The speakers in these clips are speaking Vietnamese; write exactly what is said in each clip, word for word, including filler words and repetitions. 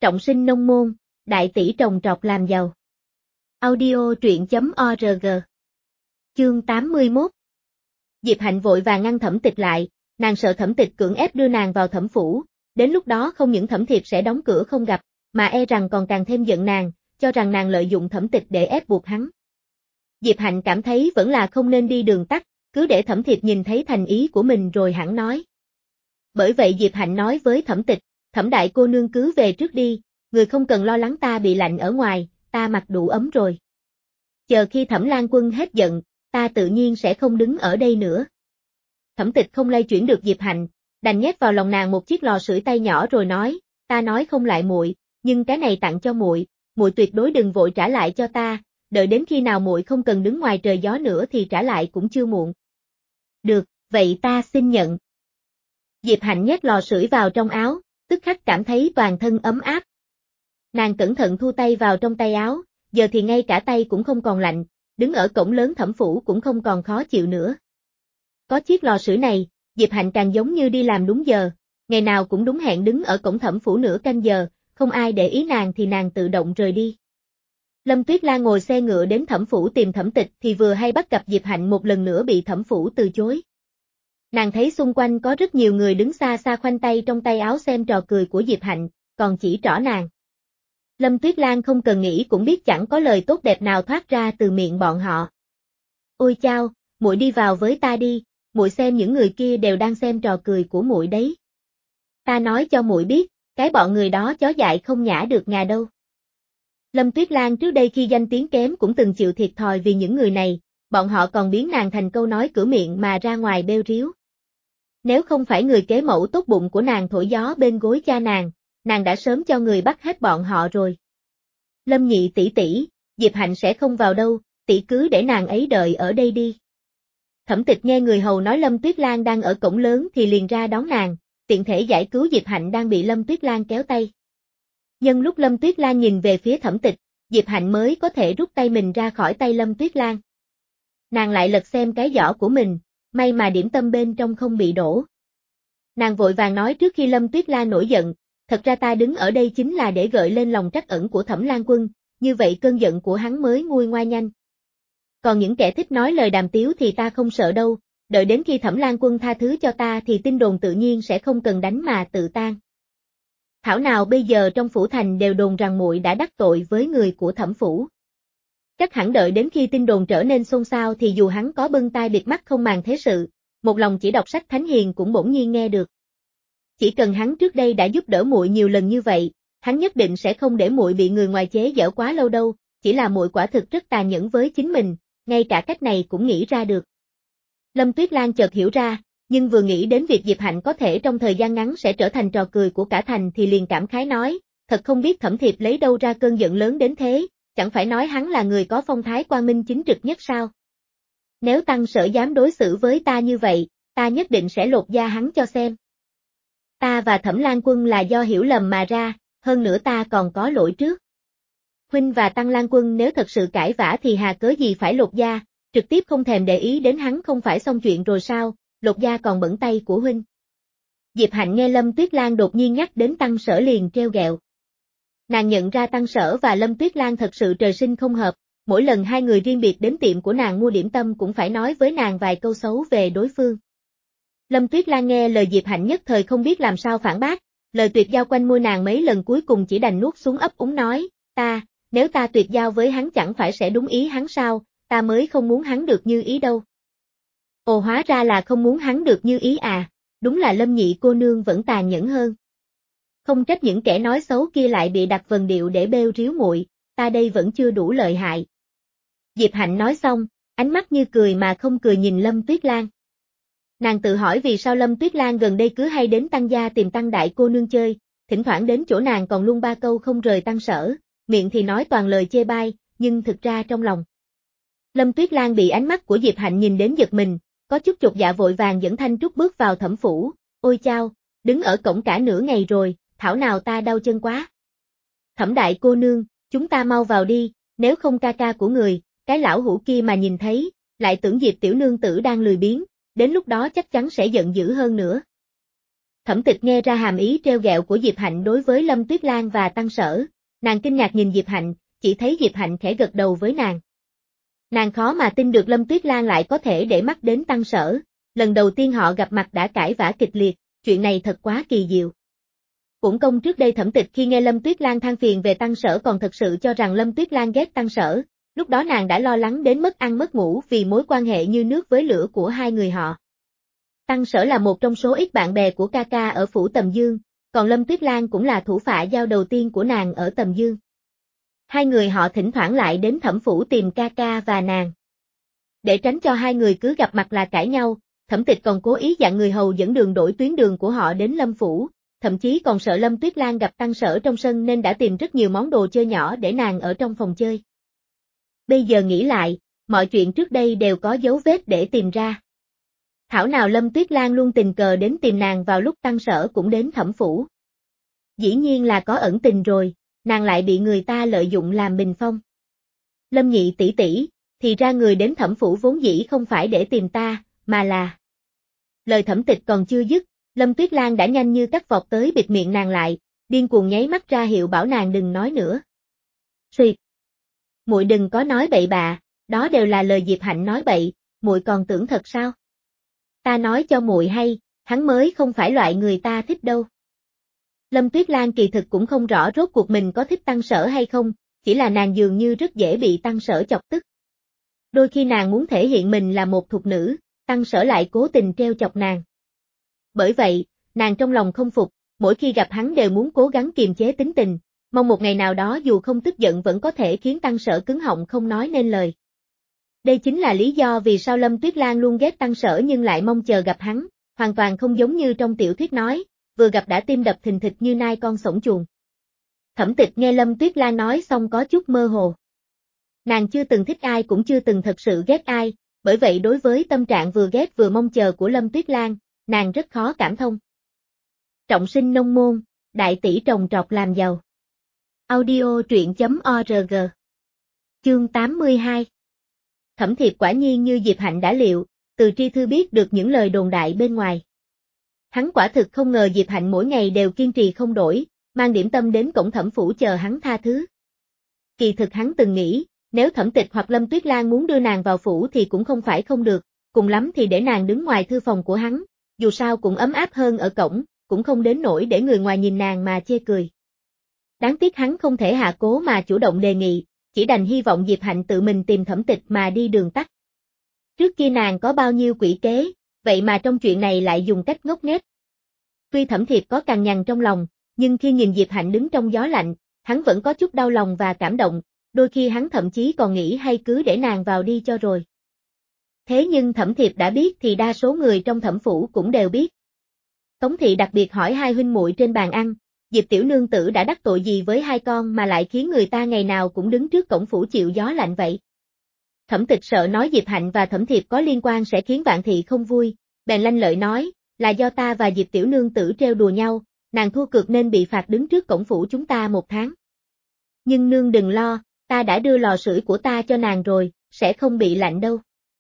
trọng sinh nông môn, đại tỷ trồng trọt làm giàu. Audio truyện chấm org. Chương tám mươi mốt. Diệp Hạnh vội vàng ngăn Thẩm Tịch lại, nàng sợ Thẩm Tịch cưỡng ép đưa nàng vào thẩm phủ, đến lúc đó không những Thẩm Thiệp sẽ đóng cửa không gặp, mà e rằng còn càng thêm giận nàng, cho rằng nàng lợi dụng Thẩm Tịch để ép buộc hắn. Diệp Hạnh cảm thấy vẫn là không nên đi đường tắt, cứ để Thẩm Thiệp nhìn thấy thành ý của mình rồi hẳn nói. Bởi vậy Diệp Hạnh nói với Thẩm Tịch, Thẩm đại cô nương cứ về trước đi, người không cần lo lắng ta bị lạnh ở ngoài, ta mặc đủ ấm rồi. Chờ khi Thẩm Lan Quân hết giận, ta tự nhiên sẽ không đứng ở đây nữa. Thẩm Tịch không lay chuyển được Diệp Hạnh, đành nhét vào lòng nàng một chiếc lò sưởi tay nhỏ rồi nói, ta nói không lại muội, nhưng cái này tặng cho muội, muội tuyệt đối đừng vội trả lại cho ta, đợi đến khi nào muội không cần đứng ngoài trời gió nữa thì trả lại cũng chưa muộn. Được, vậy ta xin nhận. Diệp Hạnh nhét lò sưởi vào trong áo, tức khắc cảm thấy toàn thân ấm áp. Nàng cẩn thận thu tay vào trong tay áo, giờ thì ngay cả tay cũng không còn lạnh, đứng ở cổng lớn thẩm phủ cũng không còn khó chịu nữa. Có chiếc lò sưởi này, Diệp Hạnh càng giống như đi làm đúng giờ, ngày nào cũng đúng hẹn đứng ở cổng thẩm phủ nửa canh giờ, không ai để ý nàng thì nàng tự động rời đi. Lâm Tuyết Lan ngồi xe ngựa đến thẩm phủ tìm Thẩm Tịch thì vừa hay bắt gặp Diệp Hạnh một lần nữa bị thẩm phủ từ chối. Nàng thấy xung quanh có rất nhiều người đứng xa xa khoanh tay trong tay áo xem trò cười của Diệp Hạnh, còn chỉ trỏ nàng. Lâm Tuyết Lan không cần nghĩ cũng biết chẳng có lời tốt đẹp nào thoát ra từ miệng bọn họ. Ôi chao, muội đi vào với ta đi, muội xem những người kia đều đang xem trò cười của muội đấy. Ta nói cho muội biết, cái bọn người đó chó dại không nhả được ngà đâu. Lâm Tuyết Lan trước đây khi danh tiếng kém cũng từng chịu thiệt thòi vì những người này, bọn họ còn biến nàng thành câu nói cửa miệng mà ra ngoài bêu riếu. Nếu không phải người kế mẫu tốt bụng của nàng thổi gió bên gối cha nàng, nàng đã sớm cho người bắt hết bọn họ rồi. Lâm nhị tỷ tỷ, Diệp Hạnh sẽ không vào đâu, tỷ cứ để nàng ấy đợi ở đây đi. Thẩm Tịch nghe người hầu nói Lâm Tuyết Lan đang ở cổng lớn thì liền ra đón nàng, tiện thể giải cứu Diệp Hạnh đang bị Lâm Tuyết Lan kéo tay. Nhân lúc Lâm Tuyết Lan nhìn về phía Thẩm Tịch, Diệp Hạnh mới có thể rút tay mình ra khỏi tay Lâm Tuyết Lan. Nàng lại lật xem cái giỏ của mình, may mà điểm tâm bên trong không bị đổ. Nàng vội vàng nói trước khi Lâm Tuyết Lan nổi giận, thật ra ta đứng ở đây chính là để gợi lên lòng trắc ẩn của Thẩm Lan Quân, như vậy cơn giận của hắn mới nguôi ngoai nhanh. Còn những kẻ thích nói lời đàm tiếu thì ta không sợ đâu, đợi đến khi Thẩm Lan Quân tha thứ cho ta thì tin đồn tự nhiên sẽ không cần đánh mà tự tan. Thảo nào bây giờ trong phủ thành đều đồn rằng muội đã đắc tội với người của Thẩm phủ. Chắc hẳn đợi đến khi tin đồn trở nên xôn xao thì dù hắn có bưng tai bịt mắt không màng thế sự, một lòng chỉ đọc sách thánh hiền cũng bỗng nhiên nghe được. Chỉ cần hắn trước đây đã giúp đỡ muội nhiều lần như vậy, hắn nhất định sẽ không để muội bị người ngoài chế giễu quá lâu đâu, chỉ là muội quả thực rất tàn nhẫn với chính mình, ngay cả cách này cũng nghĩ ra được. Lâm Tuyết Lan chợt hiểu ra, nhưng vừa nghĩ đến việc Diệp Hạnh có thể trong thời gian ngắn sẽ trở thành trò cười của cả thành thì liền cảm khái nói, thật không biết Thẩm Thiệp lấy đâu ra cơn giận lớn đến thế, chẳng phải nói hắn là người có phong thái quang minh chính trực nhất sao? Nếu tăng sở dám đối xử với ta như vậy, ta nhất định sẽ lột da hắn cho xem. Ta và Thẩm Lan Quân là do hiểu lầm mà ra, hơn nữa ta còn có lỗi trước. Huynh và Tăng Lan Quân nếu thật sự cãi vã thì hà cớ gì phải lột da, trực tiếp không thèm để ý đến hắn không phải xong chuyện rồi sao, lột da còn bẩn tay của huynh. Diệp Hạnh nghe Lâm Tuyết Lan đột nhiên nhắc đến Tăng Sở liền trêu ghẹo. Nàng nhận ra Tăng Sở và Lâm Tuyết Lan thật sự trời sinh không hợp, mỗi lần hai người riêng biệt đến tiệm của nàng mua điểm tâm cũng phải nói với nàng vài câu xấu về đối phương. Lâm Tuyết Lan nghe lời Diệp Hạnh nhất thời không biết làm sao phản bác, lời tuyệt giao quanh môi nàng mấy lần cuối cùng chỉ đành nuốt xuống ấp úng nói, ta, nếu ta tuyệt giao với hắn chẳng phải sẽ đúng ý hắn sao, ta mới không muốn hắn được như ý đâu. Ồ hóa ra là không muốn hắn được như ý à, đúng là Lâm nhị cô nương vẫn tàn nhẫn hơn. Không trách những kẻ nói xấu kia lại bị đặt vần điệu để bêu riếu muội, ta đây vẫn chưa đủ lợi hại. Diệp Hạnh nói xong, ánh mắt như cười mà không cười nhìn Lâm Tuyết Lan. Nàng tự hỏi vì sao Lâm Tuyết Lan gần đây cứ hay đến Tăng gia tìm Tăng đại cô nương chơi, thỉnh thoảng đến chỗ nàng còn luôn ba câu không rời Tăng Sở, miệng thì nói toàn lời chê bai, nhưng thực ra trong lòng. Lâm Tuyết Lan bị ánh mắt của Diệp Hạnh nhìn đến giật mình, có chút chột dạ vội vàng dẫn Thanh Trúc bước vào thẩm phủ, ôi chao, đứng ở cổng cả nửa ngày rồi, thảo nào ta đau chân quá. Thẩm đại cô nương, chúng ta mau vào đi, nếu không ca ca của người, cái lão hủ kia mà nhìn thấy, lại tưởng Diệp tiểu nương tử đang lười biếng, đến lúc đó chắc chắn sẽ giận dữ hơn nữa. Thẩm Tịch nghe ra hàm ý trêu ghẹo của Diệp Hạnh đối với Lâm Tuyết Lan và Tăng Sở, nàng kinh ngạc nhìn Diệp Hạnh, chỉ thấy Diệp Hạnh khẽ gật đầu với nàng. Nàng khó mà tin được Lâm Tuyết Lan lại có thể để mắt đến Tăng Sở, lần đầu tiên họ gặp mặt đã cãi vã kịch liệt, chuyện này thật quá kỳ diệu. Cũng công trước đây Thẩm Tịch khi nghe Lâm Tuyết Lan than phiền về Tăng Sở còn thật sự cho rằng Lâm Tuyết Lan ghét Tăng Sở, lúc đó nàng đã lo lắng đến mất ăn mất ngủ vì mối quan hệ như nước với lửa của hai người họ. Tăng Sở là một trong số ít bạn bè của ca ca ở phủ Tầm Dương, còn Lâm Tuyết Lan cũng là thủ phả giao đầu tiên của nàng ở Tầm Dương. Hai người họ thỉnh thoảng lại đến Thẩm phủ tìm ca ca và nàng. Để tránh cho hai người cứ gặp mặt là cãi nhau, Thẩm Tịch còn cố ý dặn người hầu dẫn đường đổi tuyến đường của họ đến Lâm phủ, thậm chí còn sợ Lâm Tuyết Lan gặp Tăng Sở trong sân nên đã tìm rất nhiều món đồ chơi nhỏ để nàng ở trong phòng chơi. Bây giờ nghĩ lại, mọi chuyện trước đây đều có dấu vết để tìm ra. Thảo nào Lâm Tuyết Lan luôn tình cờ đến tìm nàng vào lúc Tăng Sở cũng đến Thẩm phủ. Dĩ nhiên là có ẩn tình rồi, nàng lại bị người ta lợi dụng làm bình phong. Lâm nhị tỷ tỷ, thì ra người đến Thẩm phủ vốn dĩ không phải để tìm ta, mà là... Lời Thẩm Tịch còn chưa dứt, Lâm Tuyết Lan đã nhanh như cắt vọt tới bịt miệng nàng lại, điên cuồng nháy mắt ra hiệu bảo nàng đừng nói nữa. Xuyệt! Muội đừng có nói bậy bạ, đó đều là lời Diệp Hạnh nói bậy, muội còn tưởng thật sao? Ta nói cho muội hay, hắn mới không phải loại người ta thích đâu. Lâm Tuyết Lan kỳ thực cũng không rõ rốt cuộc mình có thích Tăng Sở hay không, chỉ là nàng dường như rất dễ bị Tăng Sở chọc tức. Đôi khi nàng muốn thể hiện mình là một thục nữ, Tăng Sở lại cố tình treo chọc nàng. Bởi vậy, nàng trong lòng không phục, mỗi khi gặp hắn đều muốn cố gắng kiềm chế tính tình, mong một ngày nào đó dù không tức giận vẫn có thể khiến Tăng Sở cứng họng không nói nên lời. Đây chính là lý do vì sao Lâm Tuyết Lan luôn ghét Tăng Sở nhưng lại mong chờ gặp hắn, hoàn toàn không giống như trong tiểu thuyết nói, vừa gặp đã tim đập thình thịch như nai con sổng chuồng. Thẩm Tịch nghe Lâm Tuyết Lan nói xong có chút mơ hồ. Nàng chưa từng thích ai cũng chưa từng thật sự ghét ai, bởi vậy đối với tâm trạng vừa ghét vừa mong chờ của Lâm Tuyết Lan, nàng rất khó cảm thông. Trọng sinh nông môn, đại tỷ trồng trọt làm giàu. Audio truyện chấm org. Chương tám mươi hai. Thẩm Thiệp quả nhiên như Diệp Hạnh đã liệu, từ tri thư biết được những lời đồn đại bên ngoài. Hắn quả thực không ngờ Diệp Hạnh mỗi ngày đều kiên trì không đổi, mang điểm tâm đến cổng Thẩm phủ chờ hắn tha thứ. Kỳ thực hắn từng nghĩ, nếu Thẩm Tịch hoặc Lâm Tuyết Lan muốn đưa nàng vào phủ thì cũng không phải không được, cùng lắm thì để nàng đứng ngoài thư phòng của hắn, dù sao cũng ấm áp hơn ở cổng, cũng không đến nỗi để người ngoài nhìn nàng mà chê cười. Đáng tiếc hắn không thể hạ cố mà chủ động đề nghị, chỉ đành hy vọng Diệp Hạnh tự mình tìm Thẩm Tịch mà đi đường tắt. Trước kia nàng có bao nhiêu quỷ kế, vậy mà trong chuyện này lại dùng cách ngốc nghếch. Tuy Thẩm Thiệp có cằn nhằn trong lòng, nhưng khi nhìn Diệp Hạnh đứng trong gió lạnh, hắn vẫn có chút đau lòng và cảm động, đôi khi hắn thậm chí còn nghĩ hay cứ để nàng vào đi cho rồi. Thế nhưng Thẩm Thiệp đã biết thì đa số người trong Thẩm phủ cũng đều biết. Tống thị đặc biệt hỏi hai huynh muội trên bàn ăn, Diệp tiểu nương tử đã đắc tội gì với hai con mà lại khiến người ta ngày nào cũng đứng trước cổng phủ chịu gió lạnh vậy. Thẩm Tịch sợ nói Diệp Hạnh và Thẩm Thiệp có liên quan sẽ khiến Vạn thị không vui, bèn lanh lợi nói, là do ta và Diệp tiểu nương tử trêu đùa nhau, nàng thua cược nên bị phạt đứng trước cổng phủ chúng ta một tháng. Nhưng nương đừng lo, ta đã đưa lò sưởi của ta cho nàng rồi, sẽ không bị lạnh đâu.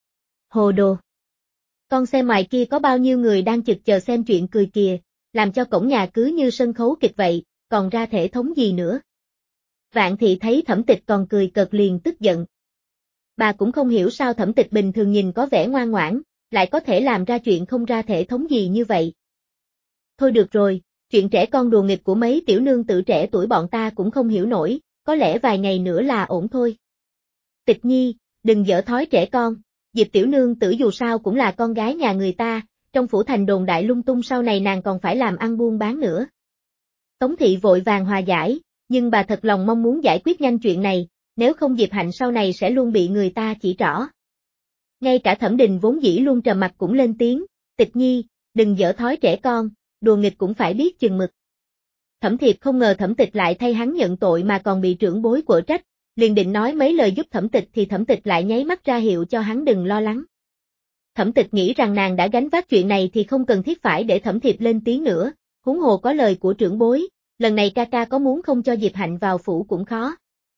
Hồ đồ. Con xem ngoài kia có bao nhiêu người đang chực chờ xem chuyện cười kìa, làm cho cổng nhà cứ như sân khấu kịch vậy, còn ra thể thống gì nữa. Vạn thị thấy Thẩm Tịch còn cười cợt liền tức giận. Bà cũng không hiểu sao Thẩm Tịch bình thường nhìn có vẻ ngoan ngoãn, lại có thể làm ra chuyện không ra thể thống gì như vậy. Thôi được rồi, chuyện trẻ con đùa nghịch của mấy tiểu nương tử trẻ tuổi bọn ta cũng không hiểu nổi, có lẽ vài ngày nữa là ổn thôi. Tịch Nhi, đừng dở thói trẻ con, Diệp tiểu nương tử dù sao cũng là con gái nhà người ta, trong phủ thành đồn đại lung tung sau này nàng còn phải làm ăn buôn bán nữa. Tống thị vội vàng hòa giải, nhưng bà thật lòng mong muốn giải quyết nhanh chuyện này, nếu không Diệp Hạnh sau này sẽ luôn bị người ta chỉ trỏ. Ngay cả Thẩm Đình vốn dĩ luôn trầm mặc cũng lên tiếng, Tịch Nhi, đừng dở thói trẻ con, đùa nghịch cũng phải biết chừng mực. Thẩm Thiệp không ngờ Thẩm Tịch lại thay hắn nhận tội mà còn bị trưởng bối quở trách, liền định nói mấy lời giúp Thẩm Tịch thì Thẩm Tịch lại nháy mắt ra hiệu cho hắn đừng lo lắng. Thẩm Tịch nghĩ rằng nàng đã gánh vác chuyện này thì không cần thiết phải để Thẩm Thiệp lên tiếng nữa, huống hồ có lời của trưởng bối, lần này ca ca có muốn không cho Diệp Hạnh vào phủ cũng khó.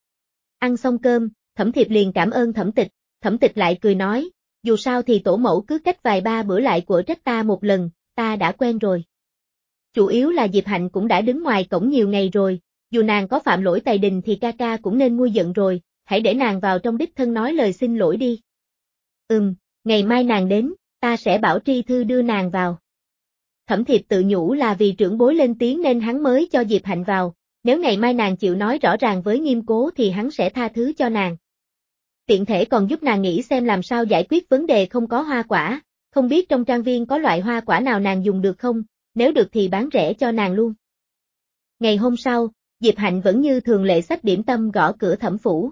Ăn xong cơm, Thẩm Thiệp liền cảm ơn Thẩm Tịch, Thẩm Tịch lại cười nói, dù sao thì tổ mẫu cứ cách vài ba bữa lại quở trách ta một lần, ta đã quen rồi. Chủ yếu là Diệp Hạnh cũng đã đứng ngoài cổng nhiều ngày rồi, dù nàng có phạm lỗi tày đình thì ca ca cũng nên nguôi giận rồi, hãy để nàng vào trong đích thân nói lời xin lỗi đi. Ừm, ngày mai nàng đến, ta sẽ bảo Tri Thư đưa nàng vào. Thẩm Thiệp tự nhủ là vì trưởng bối lên tiếng nên hắn mới cho Diệp Hạnh vào, nếu ngày mai nàng chịu nói rõ ràng với Nghiêm Cố thì hắn sẽ tha thứ cho nàng. Tiện thể còn giúp nàng nghĩ xem làm sao giải quyết vấn đề không có hoa quả, không biết trong trang viên có loại hoa quả nào nàng dùng được không, nếu được thì bán rẻ cho nàng luôn. Ngày hôm sau, Diệp Hạnh vẫn như thường lệ xách điểm tâm gõ cửa Thẩm phủ.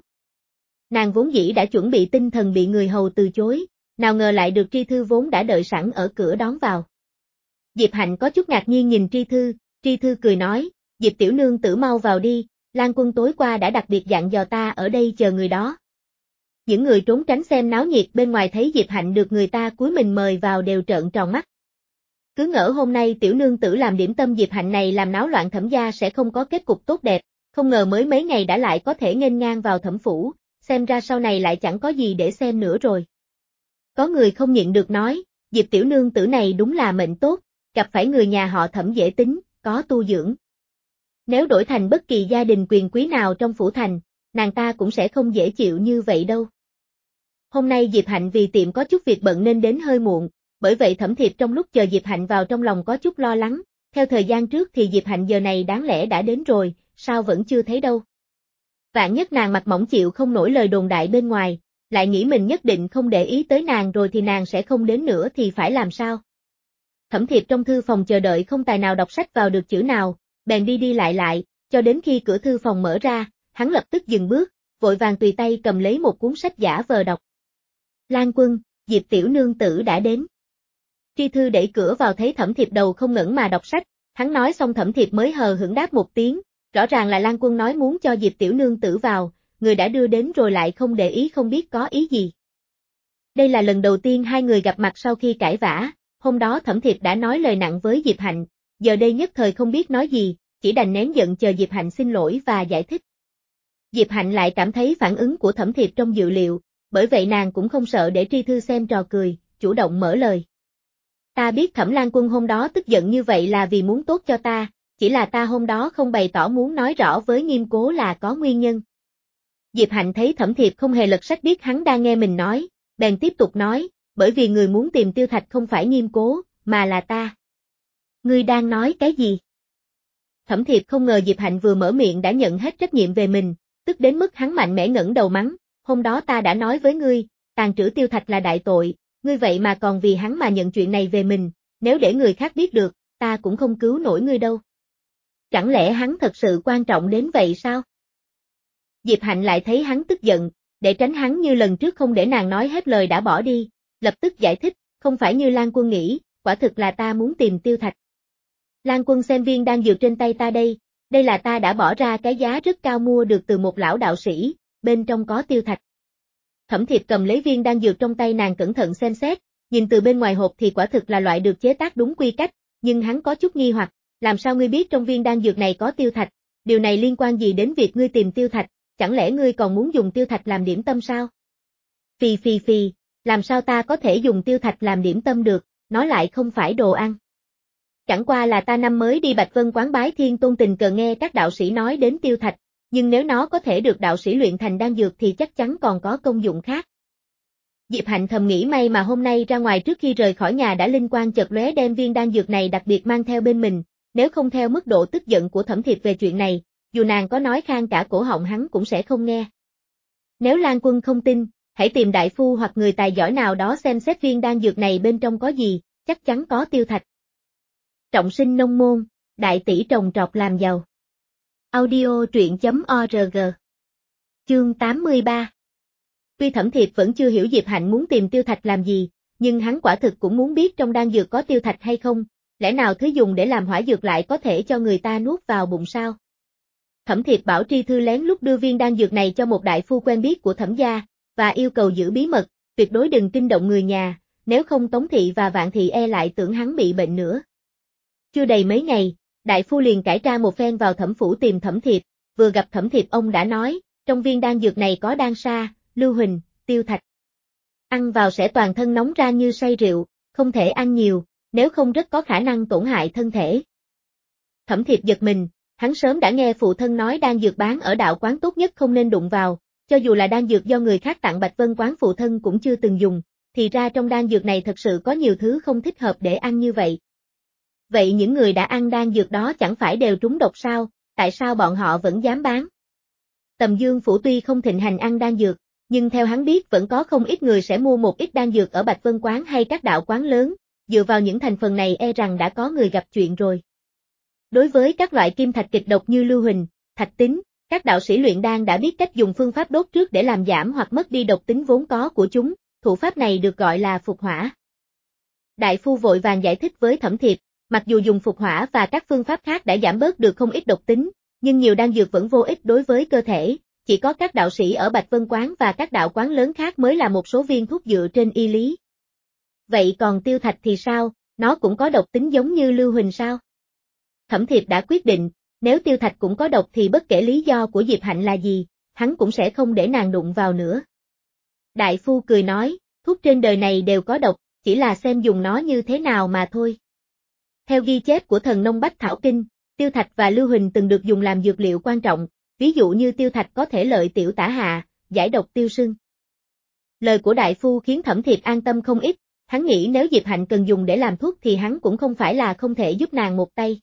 Nàng vốn dĩ đã chuẩn bị tinh thần bị người hầu từ chối, nào ngờ lại được Tri Thư vốn đã đợi sẵn ở cửa đón vào. Diệp Hạnh có chút ngạc nhiên nhìn Tri Thư, Tri Thư cười nói, Diệp tiểu nương tử mau vào đi, Lan Quân tối qua đã đặc biệt dặn dò ta ở đây chờ người đó. Những người trốn tránh xem náo nhiệt bên ngoài thấy Diệp Hạnh được người ta cúi mình mời vào đều trợn tròn mắt. Cứ ngỡ hôm nay tiểu nương tử làm điểm tâm Diệp Hạnh này làm náo loạn Thẩm gia sẽ không có kết cục tốt đẹp, không ngờ mới mấy ngày đã lại có thể nghênh ngang vào Thẩm phủ, xem ra sau này lại chẳng có gì để xem nữa rồi. Có người không nhịn được nói, Diệp tiểu nương tử này đúng là mệnh tốt, gặp phải người nhà họ Thẩm dễ tính, có tu dưỡng. Nếu đổi thành bất kỳ gia đình quyền quý nào trong phủ thành, nàng ta cũng sẽ không dễ chịu như vậy đâu. Hôm nay Diệp Hạnh vì tiệm có chút việc bận nên đến hơi muộn, bởi vậy Thẩm Thiệp trong lúc chờ Diệp Hạnh vào trong lòng có chút lo lắng, theo thời gian trước thì Diệp Hạnh giờ này đáng lẽ đã đến rồi, sao vẫn chưa thấy đâu. Vạn nhất nàng mặt mỏng chịu không nổi lời đồn đại bên ngoài, lại nghĩ mình nhất định không để ý tới nàng rồi thì nàng sẽ không đến nữa thì phải làm sao. Thẩm Thiệp trong thư phòng chờ đợi không tài nào đọc sách vào được chữ nào, bèn đi đi lại lại, cho đến khi cửa thư phòng mở ra, hắn lập tức dừng bước, vội vàng tùy tay cầm lấy một cuốn sách giả vờ đọc. Lan Quân, Diệp tiểu nương tử đã đến. Tri Thư đẩy cửa vào thấy Thẩm Thiệp đầu không ngẩng mà đọc sách, hắn nói xong Thẩm Thiệp mới hờ hững đáp một tiếng, rõ ràng là Lan Quân nói muốn cho Diệp tiểu nương tử vào, người đã đưa đến rồi lại không để ý không biết có ý gì. Đây là lần đầu tiên hai người gặp mặt sau khi cãi vã, hôm đó Thẩm Thiệp đã nói lời nặng với Diệp Hạnh, giờ đây nhất thời không biết nói gì, chỉ đành nén giận chờ Diệp Hạnh xin lỗi và giải thích. Diệp Hạnh lại cảm thấy phản ứng của Thẩm Thiệp trong dự liệu, bởi vậy nàng cũng không sợ để Tri Thư xem trò cười, chủ động mở lời. Ta biết Thẩm Lan Quân hôm đó tức giận như vậy là vì muốn tốt cho ta, chỉ là ta hôm đó không bày tỏ muốn nói rõ với Nghiêm Cố là có nguyên nhân. Diệp Hạnh thấy Thẩm Thiệp không hề lật sách biết hắn đang nghe mình nói, bèn tiếp tục nói, bởi vì người muốn tìm Tiêu Thạch không phải Nghiêm Cố, mà là ta. Ngươi đang nói cái gì? Thẩm Thiệp không ngờ Diệp Hạnh vừa mở miệng đã nhận hết trách nhiệm về mình, tức đến mức hắn mạnh mẽ ngẩng đầu mắng, hôm đó ta đã nói với ngươi, tàn trữ Tiêu Thạch là đại tội, ngươi vậy mà còn vì hắn mà nhận chuyện này về mình, nếu để người khác biết được, ta cũng không cứu nổi ngươi đâu. Chẳng lẽ hắn thật sự quan trọng đến vậy sao? Diệp Hạnh lại thấy hắn tức giận, để tránh hắn như lần trước không để nàng nói hết lời đã bỏ đi, lập tức giải thích, không phải như Lan Quân nghĩ, quả thực là ta muốn tìm Tiêu Thạch. Lan Quân xem viên đang dược trên tay ta đây, đây là ta đã bỏ ra cái giá rất cao mua được từ một lão đạo sĩ, bên trong có Tiêu Thạch. Thẩm Thiệp cầm lấy viên đan dược trong tay nàng cẩn thận xem xét, nhìn từ bên ngoài hộp thì quả thực là loại được chế tác đúng quy cách, nhưng hắn có chút nghi hoặc, làm sao ngươi biết trong viên đan dược này có Tiêu Thạch, điều này liên quan gì đến việc ngươi tìm Tiêu Thạch, chẳng lẽ ngươi còn muốn dùng Tiêu Thạch làm điểm tâm sao? Phì phì phì, làm sao ta có thể dùng Tiêu Thạch làm điểm tâm được, nó lại không phải đồ ăn. Chẳng qua là ta năm mới đi Bạch Vân quán bái Thiên Tôn tình cờ nghe các đạo sĩ nói đến Tiêu Thạch, nhưng nếu nó có thể được đạo sĩ luyện thành đan dược thì chắc chắn còn có công dụng khác. Diệp Hạnh thầm nghĩ may mà hôm nay ra ngoài trước khi rời khỏi nhà đã linh quang chợt lóe đem viên đan dược này đặc biệt mang theo bên mình, nếu không theo mức độ tức giận của Thẩm Thiệp về chuyện này, dù nàng có nói khang cả cổ họng hắn cũng sẽ không nghe. Nếu Lan Quân không tin, hãy tìm đại phu hoặc người tài giỏi nào đó xem xét viên đan dược này bên trong có gì, chắc chắn có Tiêu Thạch. Trọng sinh nông môn, đại tỷ trồng trọt làm giàu. Audio truyện chấm org. Chương tám mươi ba. Tuy Thẩm Thiệp vẫn chưa hiểu Diệp Hạnh muốn tìm Tiêu Thạch làm gì, nhưng hắn quả thực cũng muốn biết trong đan dược có Tiêu Thạch hay không, lẽ nào thứ dùng để làm hỏa dược lại có thể cho người ta nuốt vào bụng sao? Thẩm Thiệp bảo Tri Thư lén lút đưa viên đan dược này cho một đại phu quen biết của Thẩm gia, và yêu cầu giữ bí mật, tuyệt đối đừng kinh động người nhà, nếu không Tống Thị và Vạn Thị e lại tưởng hắn bị bệnh nữa. Chưa đầy mấy ngày, đại phu liền cải tra một phen vào Thẩm phủ tìm Thẩm Thiệp, vừa gặp Thẩm Thiệp ông đã nói, trong viên đan dược này có đan sa, lưu huỳnh, Tiêu Thạch. Ăn vào sẽ toàn thân nóng ra như say rượu, không thể ăn nhiều, nếu không rất có khả năng tổn hại thân thể. Thẩm Thiệp giật mình, hắn sớm đã nghe phụ thân nói đan dược bán ở đạo quán tốt nhất không nên đụng vào, cho dù là đan dược do người khác tặng Bạch Vân quán phụ thân cũng chưa từng dùng, thì ra trong đan dược này thật sự có nhiều thứ không thích hợp để ăn như vậy. Vậy những người đã ăn đan dược đó chẳng phải đều trúng độc sao, tại sao bọn họ vẫn dám bán? Tầm Dương Phủ tuy không thịnh hành ăn đan dược, nhưng theo hắn biết vẫn có không ít người sẽ mua một ít đan dược ở Bạch Vân quán hay các đạo quán lớn, dựa vào những thành phần này e rằng đã có người gặp chuyện rồi. Đối với các loại kim thạch kịch độc như lưu huỳnh, thạch tín, các đạo sĩ luyện đan đã biết cách dùng phương pháp đốt trước để làm giảm hoặc mất đi độc tính vốn có của chúng, thủ pháp này được gọi là phục hỏa. Đại phu vội vàng giải thích với Thẩm Thiệp, mặc dù dùng phục hỏa và các phương pháp khác đã giảm bớt được không ít độc tính, nhưng nhiều đan dược vẫn vô ích đối với cơ thể, chỉ có các đạo sĩ ở Bạch Vân quán và các đạo quán lớn khác mới là một số viên thuốc dựa trên y lý. Vậy còn tiêu thạch thì sao, nó cũng có độc tính giống như lưu huỳnh sao? Thẩm Thiệp đã quyết định, nếu tiêu thạch cũng có độc thì bất kể lý do của Diệp Hạnh là gì, hắn cũng sẽ không để nàng đụng vào nữa. Đại phu cười nói, thuốc trên đời này đều có độc, chỉ là xem dùng nó như thế nào mà thôi. Theo ghi chép của Thần Nông Bách Thảo Kinh, tiêu thạch và lưu huỳnh từng được dùng làm dược liệu quan trọng, ví dụ như tiêu thạch có thể lợi tiểu tả hạ, giải độc tiêu sưng. Lời của đại phu khiến Thẩm Thiệp an tâm không ít, hắn nghĩ nếu Diệp Hạnh cần dùng để làm thuốc thì hắn cũng không phải là không thể giúp nàng một tay.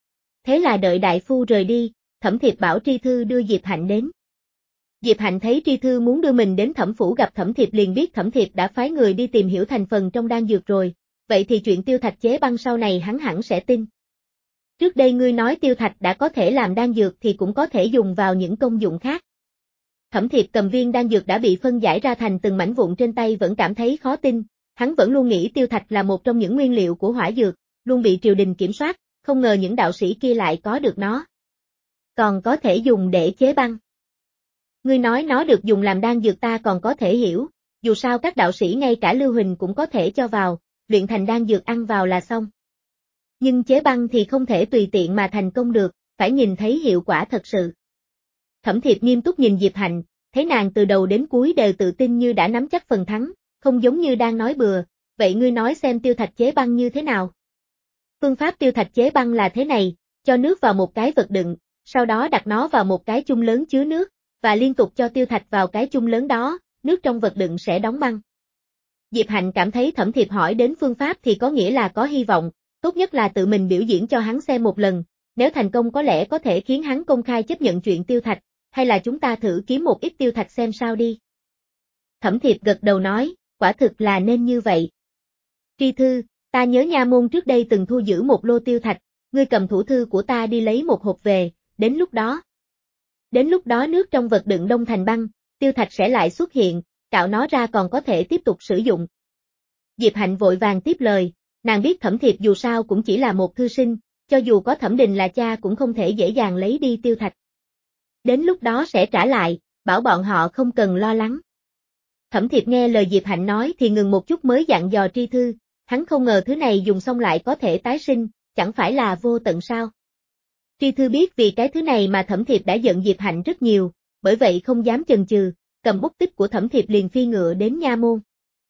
Thế là đợi đại phu rời đi, Thẩm Thiệp bảo Tri Thư đưa Diệp Hạnh đến. Diệp Hạnh thấy Tri Thư muốn đưa mình đến Thẩm phủ gặp Thẩm Thiệp liền biết Thẩm Thiệp đã phái người đi tìm hiểu thành phần trong đan dược rồi, vậy thì chuyện tiêu thạch chế băng sau này hắn hẳn sẽ tin. Trước đây ngươi nói tiêu thạch đã có thể làm đan dược thì cũng có thể dùng vào những công dụng khác. Thẩm Thiệp cầm viên đan dược đã bị phân giải ra thành từng mảnh vụn trên tay vẫn cảm thấy khó tin, hắn vẫn luôn nghĩ tiêu thạch là một trong những nguyên liệu của hỏa dược, luôn bị triều đình kiểm soát, không ngờ những đạo sĩ kia lại có được nó. Còn có thể dùng để chế băng. Ngươi nói nó được dùng làm đan dược ta còn có thể hiểu, dù sao các đạo sĩ ngay cả lưu huỳnh cũng có thể cho vào, luyện thành đan dược ăn vào là xong. Nhưng chế băng thì không thể tùy tiện mà thành công được, phải nhìn thấy hiệu quả thật sự. Thẩm Thiệp nghiêm túc nhìn Diệp Hạnh, thấy nàng từ đầu đến cuối đều tự tin như đã nắm chắc phần thắng, không giống như đang nói bừa, vậy ngươi nói xem tiêu thạch chế băng như thế nào? Phương pháp tiêu thạch chế băng là thế này, cho nước vào một cái vật đựng, sau đó đặt nó vào một cái chung lớn chứa nước, và liên tục cho tiêu thạch vào cái chung lớn đó, nước trong vật đựng sẽ đóng băng. Diệp Hạnh cảm thấy Thẩm Thiệp hỏi đến phương pháp thì có nghĩa là có hy vọng, tốt nhất là tự mình biểu diễn cho hắn xem một lần, nếu thành công có lẽ có thể khiến hắn công khai chấp nhận chuyện tiêu thạch, hay là chúng ta thử kiếm một ít tiêu thạch xem sao đi. Thẩm Thiệp gật đầu nói, quả thực là nên như vậy. Tri Thư, ta nhớ nha môn trước đây từng thu giữ một lô tiêu thạch, ngươi cầm thủ thư của ta đi lấy một hộp về, đến lúc đó. Đến lúc đó nước trong vật đựng đông thành băng, tiêu thạch sẽ lại xuất hiện, cạo nó ra còn có thể tiếp tục sử dụng. Diệp Hạnh vội vàng tiếp lời, nàng biết Thẩm Thiệp dù sao cũng chỉ là một thư sinh, cho dù có Thẩm Đình là cha cũng không thể dễ dàng lấy đi tiêu thạch. Đến lúc đó sẽ trả lại, bảo bọn họ không cần lo lắng. Thẩm Thiệp nghe lời Diệp Hạnh nói thì ngừng một chút mới dặn dò Tri Thư, hắn không ngờ thứ này dùng xong lại có thể tái sinh, chẳng phải là vô tận sao. Tri Thư biết vì cái thứ này mà Thẩm Thiệp đã giận Diệp Hạnh rất nhiều, bởi vậy không dám chần chừ, cầm bút tích của Thẩm Thiệp liền phi ngựa đến nha môn.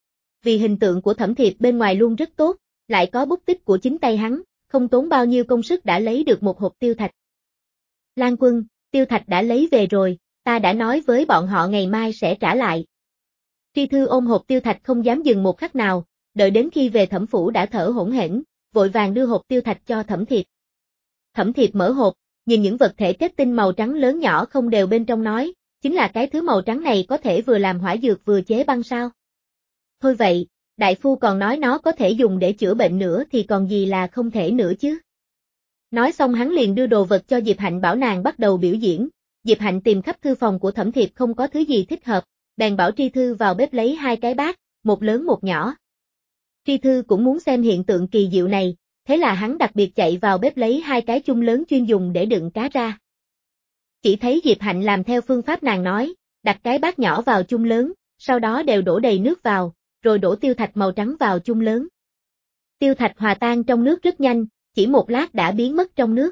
Vì hình tượng của Thẩm Thiệp bên ngoài luôn rất tốt, lại có bút tích của chính tay hắn, không tốn bao nhiêu công sức đã lấy được một hộp tiêu thạch. Lan Quân, tiêu thạch đã lấy về rồi, ta đã nói với bọn họ ngày mai sẽ trả lại. Tri Thư ôm hộp tiêu thạch không dám dừng một khắc nào, đợi đến khi về Thẩm phủ đã thở hổn hển, vội vàng đưa hộp tiêu thạch cho Thẩm Thiệp. Thẩm Thiệp mở hộp, nhìn những vật thể kết tinh màu trắng lớn nhỏ không đều bên trong nói, chính là cái thứ màu trắng này có thể vừa làm hỏa dược vừa chế băng sao? Thôi vậy, đại phu còn nói nó có thể dùng để chữa bệnh nữa thì còn gì là không thể nữa chứ? Nói xong hắn liền đưa đồ vật cho Diệp Hạnh bảo nàng bắt đầu biểu diễn, Diệp Hạnh tìm khắp thư phòng của Thẩm Thiệp không có thứ gì thích hợp, bèn bảo Tri Thư vào bếp lấy hai cái bát, một lớn một nhỏ. Tri Thư cũng muốn xem hiện tượng kỳ diệu này, thế là hắn đặc biệt chạy vào bếp lấy hai cái chung lớn chuyên dùng để đựng cá ra. Chỉ thấy Diệp Hạnh làm theo phương pháp nàng nói, đặt cái bát nhỏ vào chung lớn, sau đó đều đổ đầy nước vào, rồi đổ tiêu thạch màu trắng vào chung lớn. Tiêu thạch hòa tan trong nước rất nhanh, chỉ một lát đã biến mất trong nước.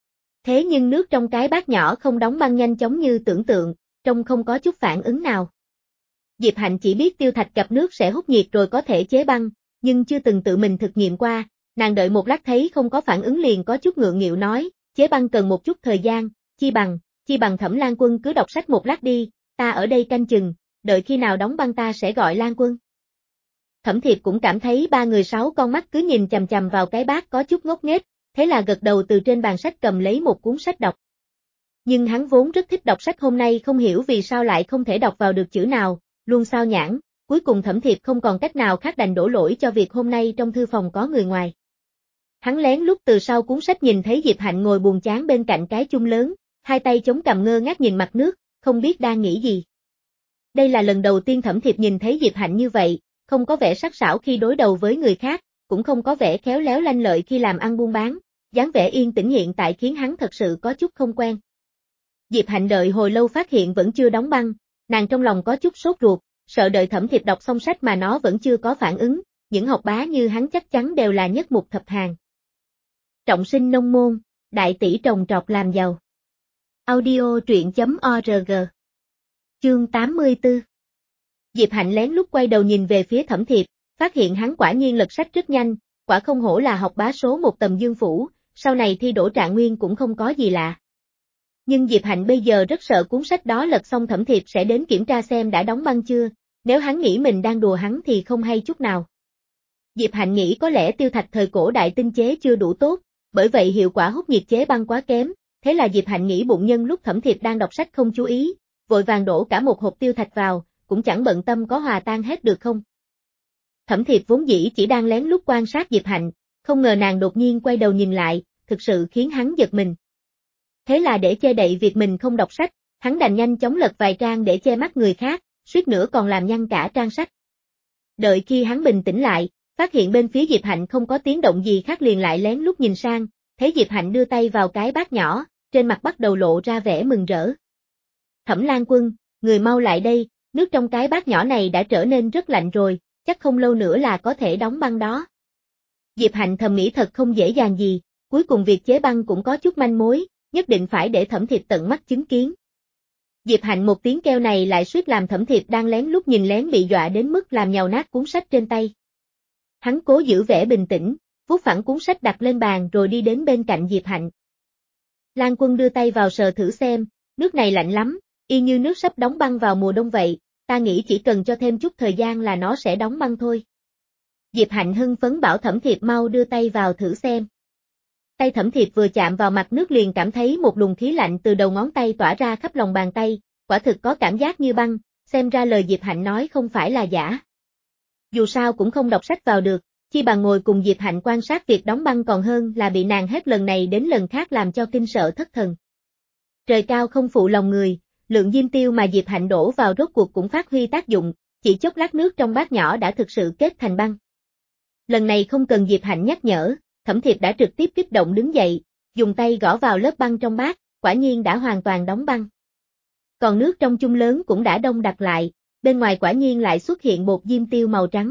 Thế nhưng nước trong cái bát nhỏ không đóng băng nhanh chóng như tưởng tượng, trông không có chút phản ứng nào. Diệp Hạnh chỉ biết tiêu thạch gặp nước sẽ hút nhiệt rồi có thể chế băng, nhưng chưa từng tự mình thực nghiệm qua, nàng đợi một lát thấy không có phản ứng liền có chút ngượng nghịu nói, chế băng cần một chút thời gian, chi bằng, chi bằng Thẩm Lan Quân cứ đọc sách một lát đi, ta ở đây canh chừng, đợi khi nào đóng băng ta sẽ gọi Lan Quân. Thẩm Thiệp cũng cảm thấy ba người sáu con mắt cứ nhìn chằm chằm vào cái bát có chút ngốc nghếch, thế là gật đầu từ trên bàn sách cầm lấy một cuốn sách đọc. Nhưng hắn vốn rất thích đọc sách, hôm nay không hiểu vì sao lại không thể đọc vào được chữ nào, luôn sao nhãng, cuối cùng Thẩm Thiệp không còn cách nào khác đành đổ lỗi cho việc hôm nay trong thư phòng có người ngoài. Hắn lén lút từ sau cuốn sách nhìn thấy Diệp Hạnh ngồi buồn chán bên cạnh cái chung lớn, hai tay chống cằm ngơ ngác nhìn mặt nước, không biết đang nghĩ gì. Đây là lần đầu tiên Thẩm Thiệp nhìn thấy Diệp Hạnh như vậy, không có vẻ sắc sảo khi đối đầu với người khác, cũng không có vẻ khéo léo lanh lợi khi làm ăn buôn bán, dáng vẻ yên tĩnh hiện tại khiến hắn thật sự có chút không quen. Diệp Hạnh đợi hồi lâu phát hiện vẫn chưa đóng băng, nàng trong lòng có chút sốt ruột, sợ đợi Thẩm Thiệp đọc xong sách mà nó vẫn chưa có phản ứng, những học bá như hắn chắc chắn đều là nhất mục thập hàng. Trọng sinh nông môn, đại tỷ trồng trọt làm giàu. Audio truyện chấm org. Chương tám mươi tư. Diệp Hạnh lén lút quay đầu nhìn về phía Thẩm Thiệp, phát hiện hắn quả nhiên lật sách rất nhanh, quả không hổ là học bá số một Tầm Dương Phủ, sau này thi đỗ trạng nguyên cũng không có gì lạ. Nhưng Diệp Hạnh bây giờ rất sợ cuốn sách đó lật xong Thẩm Thiệp sẽ đến kiểm tra xem đã đóng băng chưa, nếu hắn nghĩ mình đang đùa hắn thì không hay chút nào. Diệp Hạnh nghĩ có lẽ tiêu thạch thời cổ đại tinh chế chưa đủ tốt, bởi vậy hiệu quả hút nhiệt chế băng quá kém, thế là Diệp Hạnh nghĩ bụng nhân lúc Thẩm Thiệp đang đọc sách không chú ý, vội vàng đổ cả một hộp tiêu thạch vào, cũng chẳng bận tâm có hòa tan hết được không. Thẩm Thiệp vốn dĩ chỉ đang lén lút quan sát Diệp Hạnh, không ngờ nàng đột nhiên quay đầu nhìn lại, thực sự khiến hắn giật mình. Thế là để che đậy việc mình không đọc sách, hắn đành nhanh chóng lật vài trang để che mắt người khác, suýt nữa còn làm nhăn cả trang sách. Đợi khi hắn bình tĩnh lại, phát hiện bên phía Diệp Hạnh không có tiếng động gì khác liền lại lén lút nhìn sang, thấy Diệp Hạnh đưa tay vào cái bát nhỏ, trên mặt bắt đầu lộ ra vẻ mừng rỡ. Thẩm Lan Quân, người mau lại đây, nước trong cái bát nhỏ này đã trở nên rất lạnh rồi, chắc không lâu nữa là có thể đóng băng đó. Diệp Hạnh thầm nghĩ thật không dễ dàng gì, cuối cùng việc chế băng cũng có chút manh mối, nhất định phải để Thẩm Thiệp tận mắt chứng kiến. Diệp Hạnh một tiếng kêu này lại suýt làm Thẩm Thiệp đang lén lút nhìn lén bị dọa đến mức làm nhàu nát cuốn sách trên tay. Hắn cố giữ vẻ bình tĩnh, vuốt phẳng cuốn sách đặt lên bàn rồi đi đến bên cạnh Diệp Hạnh. Lan Quân đưa tay vào sờ thử xem, nước này lạnh lắm, y như nước sắp đóng băng vào mùa đông vậy, ta nghĩ chỉ cần cho thêm chút thời gian là nó sẽ đóng băng thôi. Diệp Hạnh hưng phấn bảo Thẩm Thiệp mau đưa tay vào thử xem. Tay Thẩm Thiệp vừa chạm vào mặt nước liền cảm thấy một luồng khí lạnh từ đầu ngón tay tỏa ra khắp lòng bàn tay, quả thực có cảm giác như băng, xem ra lời Diệp Hạnh nói không phải là giả. Dù sao cũng không đọc sách vào được, chi bằng ngồi cùng Diệp Hạnh quan sát việc đóng băng còn hơn là bị nàng hết lần này đến lần khác làm cho kinh sợ thất thần. Trời cao không phụ lòng người, lượng diêm tiêu mà Diệp Hạnh đổ vào rốt cuộc cũng phát huy tác dụng, chỉ chốc lát nước trong bát nhỏ đã thực sự kết thành băng. Lần này không cần Diệp Hạnh nhắc nhở, Thẩm Thiệp đã trực tiếp kích động đứng dậy, dùng tay gõ vào lớp băng trong bát, quả nhiên đã hoàn toàn đóng băng. Còn nước trong chung lớn cũng đã đông đặc lại, bên ngoài quả nhiên lại xuất hiện bột diêm tiêu màu trắng.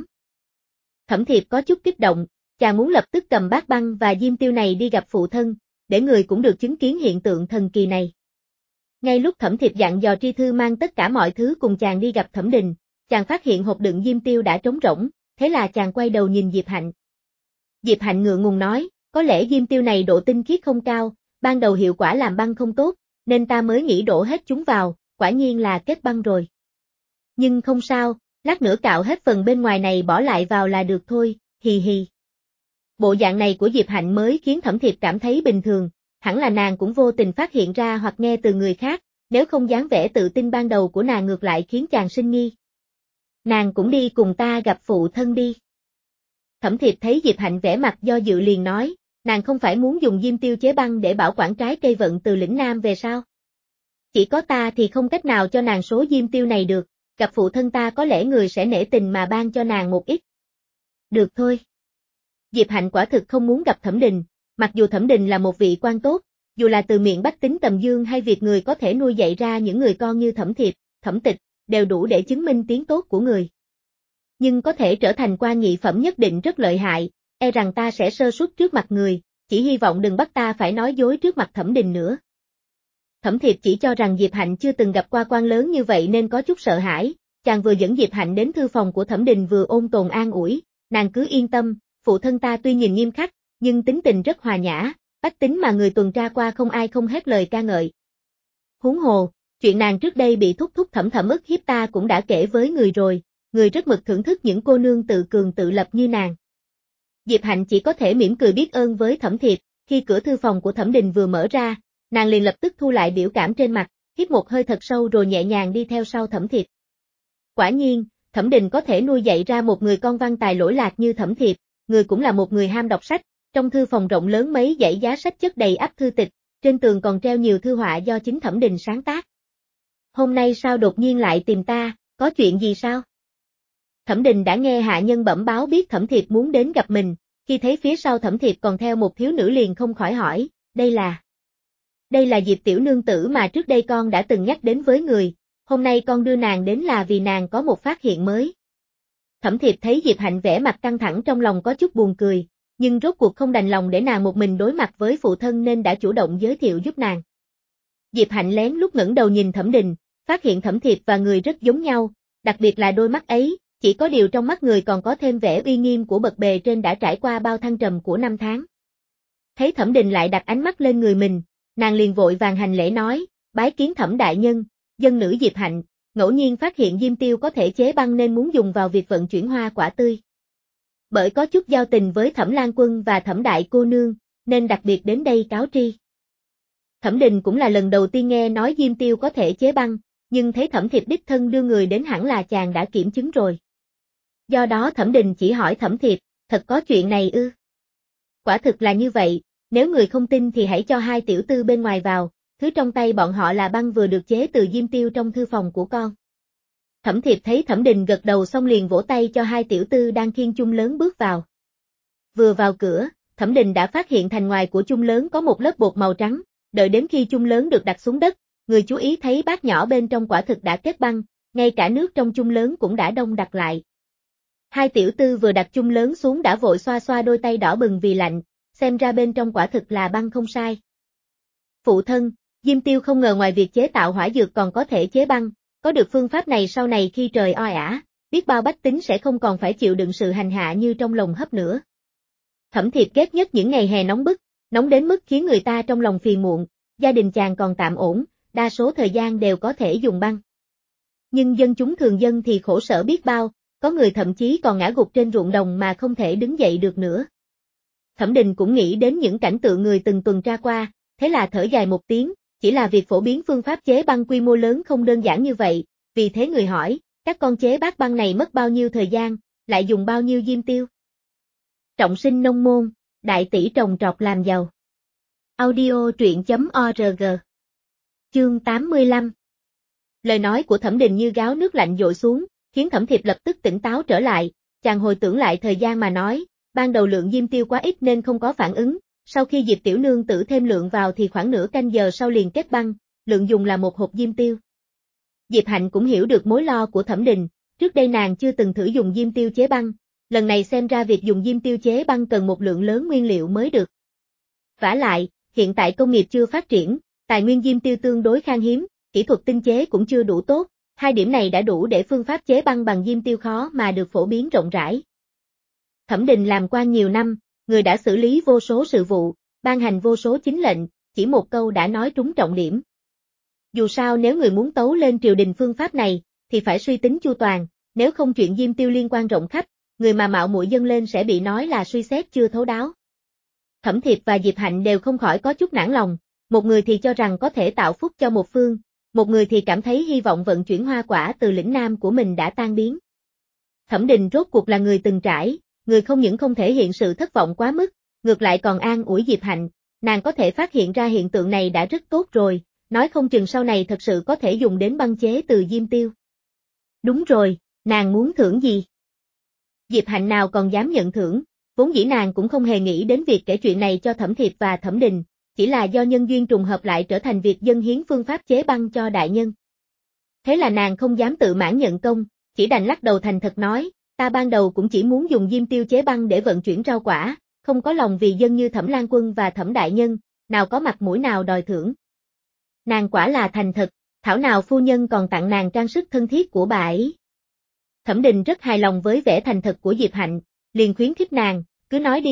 Thẩm Thiệp có chút kích động, chàng muốn lập tức cầm bát băng và diêm tiêu này đi gặp phụ thân, để người cũng được chứng kiến hiện tượng thần kỳ này. Ngay lúc Thẩm Thiệp dặn dò Tri Thư mang tất cả mọi thứ cùng chàng đi gặp Thẩm Đình, chàng phát hiện hộp đựng diêm tiêu đã trống rỗng, thế là chàng quay đầu nhìn Diệp Hạnh. Diệp Hạnh ngượng ngùng nói, có lẽ diêm tiêu này độ tinh khiết không cao, ban đầu hiệu quả làm băng không tốt, nên ta mới nghĩ đổ hết chúng vào, quả nhiên là kết băng rồi. Nhưng không sao, lát nữa cạo hết phần bên ngoài này bỏ lại vào là được thôi, hì hì. Bộ dạng này của Diệp Hạnh mới khiến Thẩm Thiệp cảm thấy bình thường, hẳn là nàng cũng vô tình phát hiện ra hoặc nghe từ người khác, nếu không dáng vẻ tự tin ban đầu của nàng ngược lại khiến chàng sinh nghi. Nàng cũng đi cùng ta gặp phụ thân đi. Thẩm Thiệp thấy Diệp Hạnh vẻ mặt do dự liền nói, nàng không phải muốn dùng diêm tiêu chế băng để bảo quản trái cây vận từ lĩnh Nam về sao? Chỉ có ta thì không cách nào cho nàng số diêm tiêu này được, gặp phụ thân ta có lẽ người sẽ nể tình mà ban cho nàng một ít. Được thôi. Diệp Hạnh quả thực không muốn gặp Thẩm Đình, mặc dù Thẩm Đình là một vị quan tốt, dù là từ miệng bách tính Tầm Dương hay việc người có thể nuôi dạy ra những người con như Thẩm Thiệp, Thẩm Tịch, đều đủ để chứng minh tiếng tốt của người. Nhưng có thể trở thành quan nhị phẩm nhất định rất lợi hại, e rằng ta sẽ sơ suất trước mặt người, chỉ hy vọng đừng bắt ta phải nói dối trước mặt Thẩm Đình nữa. Thẩm Thiệp chỉ cho rằng Diệp Hạnh chưa từng gặp qua quan lớn như vậy nên có chút sợ hãi, chàng vừa dẫn Diệp Hạnh đến thư phòng của Thẩm Đình vừa ôn tồn an ủi, nàng cứ yên tâm, phụ thân ta tuy nhìn nghiêm khắc, nhưng tính tình rất hòa nhã, bách tính mà người tuần tra qua không ai không hết lời ca ngợi. Huống hồ, chuyện nàng trước đây bị thúc thúc thẩm thẩm ức hiếp ta cũng đã kể với người rồi, người rất mực thưởng thức những cô nương tự cường tự lập như nàng. Diệp Hạnh chỉ có thể mỉm cười biết ơn với Thẩm Thiệp, khi cửa thư phòng của Thẩm Đình vừa mở ra, nàng liền lập tức thu lại biểu cảm trên mặt, hít một hơi thật sâu rồi nhẹ nhàng đi theo sau Thẩm Thiệp. Quả nhiên, Thẩm Đình có thể nuôi dạy ra một người con văn tài lỗi lạc như Thẩm Thiệp, người cũng là một người ham đọc sách, trong thư phòng rộng lớn mấy dãy giá sách chất đầy ắp thư tịch, trên tường còn treo nhiều thư họa do chính Thẩm Đình sáng tác. Hôm nay sao đột nhiên lại tìm ta, có chuyện gì sao? Thẩm Đình đã nghe hạ nhân bẩm báo biết Thẩm Thiệp muốn đến gặp mình, khi thấy phía sau Thẩm Thiệp còn theo một thiếu nữ liền không khỏi hỏi, đây là... Đây là Diệp tiểu nương tử mà trước đây con đã từng nhắc đến với người, hôm nay con đưa nàng đến là vì nàng có một phát hiện mới. Thẩm Thiệp thấy Diệp Hạnh vẻ mặt căng thẳng trong lòng có chút buồn cười, nhưng rốt cuộc không đành lòng để nàng một mình đối mặt với phụ thân nên đã chủ động giới thiệu giúp nàng. Diệp Hạnh lén lút ngẩng đầu nhìn Thẩm Đình, phát hiện Thẩm Thiệp và người rất giống nhau, đặc biệt là đôi mắt ấy, chỉ có điều trong mắt người còn có thêm vẻ uy nghiêm của bậc bề trên đã trải qua bao thăng trầm của năm tháng. Thấy Thẩm Đình lại đặt ánh mắt lên người mình, nàng liền vội vàng hành lễ nói, bái kiến Thẩm đại nhân, dân nữ Diệp Hạnh, ngẫu nhiên phát hiện diêm tiêu có thể chế băng nên muốn dùng vào việc vận chuyển hoa quả tươi. Bởi có chút giao tình với Thẩm Lan Quân và Thẩm đại cô nương, nên đặc biệt đến đây cáo tri. Thẩm Đình cũng là lần đầu tiên nghe nói diêm tiêu có thể chế băng, nhưng thấy Thẩm Thiệp đích thân đưa người đến hẳn là chàng đã kiểm chứng rồi. Do đó Thẩm Đình chỉ hỏi Thẩm Thiệp, thật có chuyện này ư? Quả thực là như vậy, nếu người không tin thì hãy cho hai tiểu tư bên ngoài vào, thứ trong tay bọn họ là băng vừa được chế từ diêm tiêu trong thư phòng của con. Thẩm Thiệp thấy Thẩm Đình gật đầu xong liền vỗ tay cho hai tiểu tư đang khiêng chung lớn bước vào. Vừa vào cửa, Thẩm Đình đã phát hiện thành ngoài của chung lớn có một lớp bột màu trắng, đợi đến khi chung lớn được đặt xuống đất, người chú ý thấy bát nhỏ bên trong quả thực đã kết băng, ngay cả nước trong chung lớn cũng đã đông đặc lại. Hai tiểu tư vừa đặt chung lớn xuống đã vội xoa xoa đôi tay đỏ bừng vì lạnh, xem ra bên trong quả thực là băng không sai. Phụ thân, diêm tiêu không ngờ ngoài việc chế tạo hỏa dược còn có thể chế băng, có được phương pháp này sau này khi trời oi ả, biết bao bách tính sẽ không còn phải chịu đựng sự hành hạ như trong lồng hấp nữa. Thẩm Thiệp ghét nhất những ngày hè nóng bức, nóng đến mức khiến người ta trong lòng phiền muộn, gia đình chàng còn tạm ổn, đa số thời gian đều có thể dùng băng. Nhưng dân chúng thường dân thì khổ sở biết bao, có người thậm chí còn ngã gục trên ruộng đồng mà không thể đứng dậy được nữa. Thẩm Đình cũng nghĩ đến những cảnh tượng người từng tuần tra qua, thế là thở dài một tiếng, chỉ là việc phổ biến phương pháp chế băng quy mô lớn không đơn giản như vậy, vì thế người hỏi, các con chế bát băng này mất bao nhiêu thời gian, lại dùng bao nhiêu diêm tiêu? Trọng sinh nông môn, đại tỷ trồng trọt làm giàu. Audio truyện chấm org. Chương tám mươi lăm. Lời nói của Thẩm Đình như gáo nước lạnh dội xuống, khiến Thẩm Thiệp lập tức tỉnh táo trở lại, chàng hồi tưởng lại thời gian mà nói, ban đầu lượng diêm tiêu quá ít nên không có phản ứng, sau khi Diệp tiểu nương tử thêm lượng vào thì khoảng nửa canh giờ sau liền kết băng, lượng dùng là một hộp diêm tiêu. Diệp Hạnh cũng hiểu được mối lo của Thẩm Đình, trước đây nàng chưa từng thử dùng diêm tiêu chế băng, lần này xem ra việc dùng diêm tiêu chế băng cần một lượng lớn nguyên liệu mới được. Vả lại, hiện tại công nghiệp chưa phát triển, tài nguyên diêm tiêu tương đối khan hiếm, kỹ thuật tinh chế cũng chưa đủ tốt, hai điểm này đã đủ để phương pháp chế băng bằng diêm tiêu khó mà được phổ biến rộng rãi. Thẩm Đình làm quan nhiều năm, người đã xử lý vô số sự vụ, ban hành vô số chính lệnh, chỉ một câu đã nói trúng trọng điểm. Dù sao nếu người muốn tấu lên triều đình phương pháp này, thì phải suy tính chu toàn, nếu không chuyện diêm tiêu liên quan rộng khắp, người mà mạo muội dâng lên sẽ bị nói là suy xét chưa thấu đáo. Thẩm Thiệp và Diệp Hạnh đều không khỏi có chút nản lòng, một người thì cho rằng có thể tạo phúc cho một phương, một người thì cảm thấy hy vọng vận chuyển hoa quả từ lĩnh Nam của mình đã tan biến. Thẩm Đình rốt cuộc là người từng trải, người không những không thể hiện sự thất vọng quá mức, ngược lại còn an ủi Diệp Hạnh, nàng có thể phát hiện ra hiện tượng này đã rất tốt rồi, nói không chừng sau này thật sự có thể dùng đến băng chế từ diêm tiêu. Đúng rồi, nàng muốn thưởng gì? Diệp Hạnh nào còn dám nhận thưởng, vốn dĩ nàng cũng không hề nghĩ đến việc kể chuyện này cho Thẩm Thiệp và Thẩm Đình, chỉ là do nhân duyên trùng hợp lại trở thành việc dâng hiến phương pháp chế băng cho đại nhân. Thế là nàng không dám tự mãn nhận công, chỉ đành lắc đầu thành thật nói, ta ban đầu cũng chỉ muốn dùng diêm tiêu chế băng để vận chuyển rau quả, không có lòng vì dân như Thẩm Lan Quân và Thẩm đại nhân, nào có mặt mũi nào đòi thưởng. Nàng quả là thành thật, thảo nào phu nhân còn tặng nàng trang sức thân thiết của bà ấy. Thẩm Đình rất hài lòng với vẻ thành thật của Diệp Hạnh, liền khuyến khích nàng, cứ nói đi,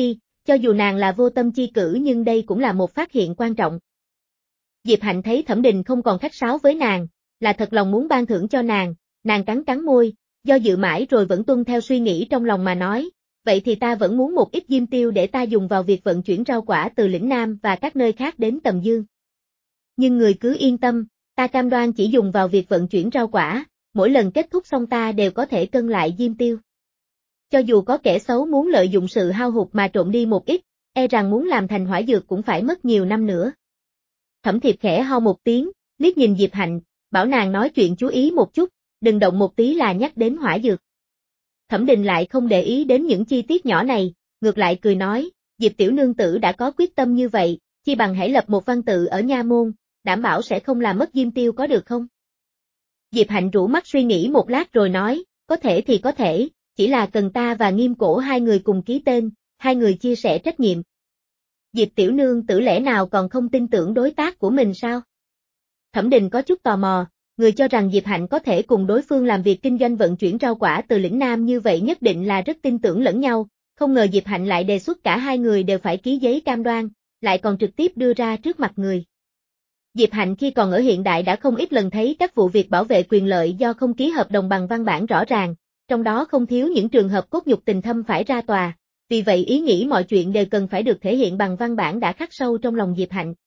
cho dù nàng là vô tâm chi cử nhưng đây cũng là một phát hiện quan trọng. Diệp Hạnh thấy Thẩm Đình không còn khách sáo với nàng, là thật lòng muốn ban thưởng cho nàng, nàng cắn cắn môi, do dự mãi rồi vẫn tuân theo suy nghĩ trong lòng mà nói, vậy thì ta vẫn muốn một ít diêm tiêu để ta dùng vào việc vận chuyển rau quả từ lĩnh Nam và các nơi khác đến Tầm Dương. Nhưng người cứ yên tâm, ta cam đoan chỉ dùng vào việc vận chuyển rau quả, mỗi lần kết thúc xong ta đều có thể cân lại diêm tiêu. Cho dù có kẻ xấu muốn lợi dụng sự hao hụt mà trộm đi một ít, e rằng muốn làm thành hỏa dược cũng phải mất nhiều năm nữa. Thẩm Thiệp khẽ ho một tiếng, liếc nhìn Diệp Hạnh, bảo nàng nói chuyện chú ý một chút, đừng động một tí là nhắc đến hỏa dược. Thẩm Đình lại không để ý đến những chi tiết nhỏ này, ngược lại cười nói, Diệp tiểu nương tử đã có quyết tâm như vậy, chi bằng hãy lập một văn tự ở nha môn, đảm bảo sẽ không làm mất diêm tiêu có được không? Diệp Hạnh rũ mắt suy nghĩ một lát rồi nói, có thể thì có thể, chỉ là cần ta và Nghiêm Cổ hai người cùng ký tên, hai người chia sẻ trách nhiệm. Diệp tiểu nương tử lẽ nào còn không tin tưởng đối tác của mình sao? Thẩm Đình có chút tò mò, người cho rằng Diệp Hạnh có thể cùng đối phương làm việc kinh doanh vận chuyển rau quả từ lĩnh Nam như vậy nhất định là rất tin tưởng lẫn nhau, không ngờ Diệp Hạnh lại đề xuất cả hai người đều phải ký giấy cam đoan, lại còn trực tiếp đưa ra trước mặt người. Diệp Hạnh khi còn ở hiện đại đã không ít lần thấy các vụ việc bảo vệ quyền lợi do không ký hợp đồng bằng văn bản rõ ràng, trong đó không thiếu những trường hợp cốt nhục tình thâm phải ra tòa, vì vậy ý nghĩ mọi chuyện đều cần phải được thể hiện bằng văn bản đã khắc sâu trong lòng Diệp Hạnh.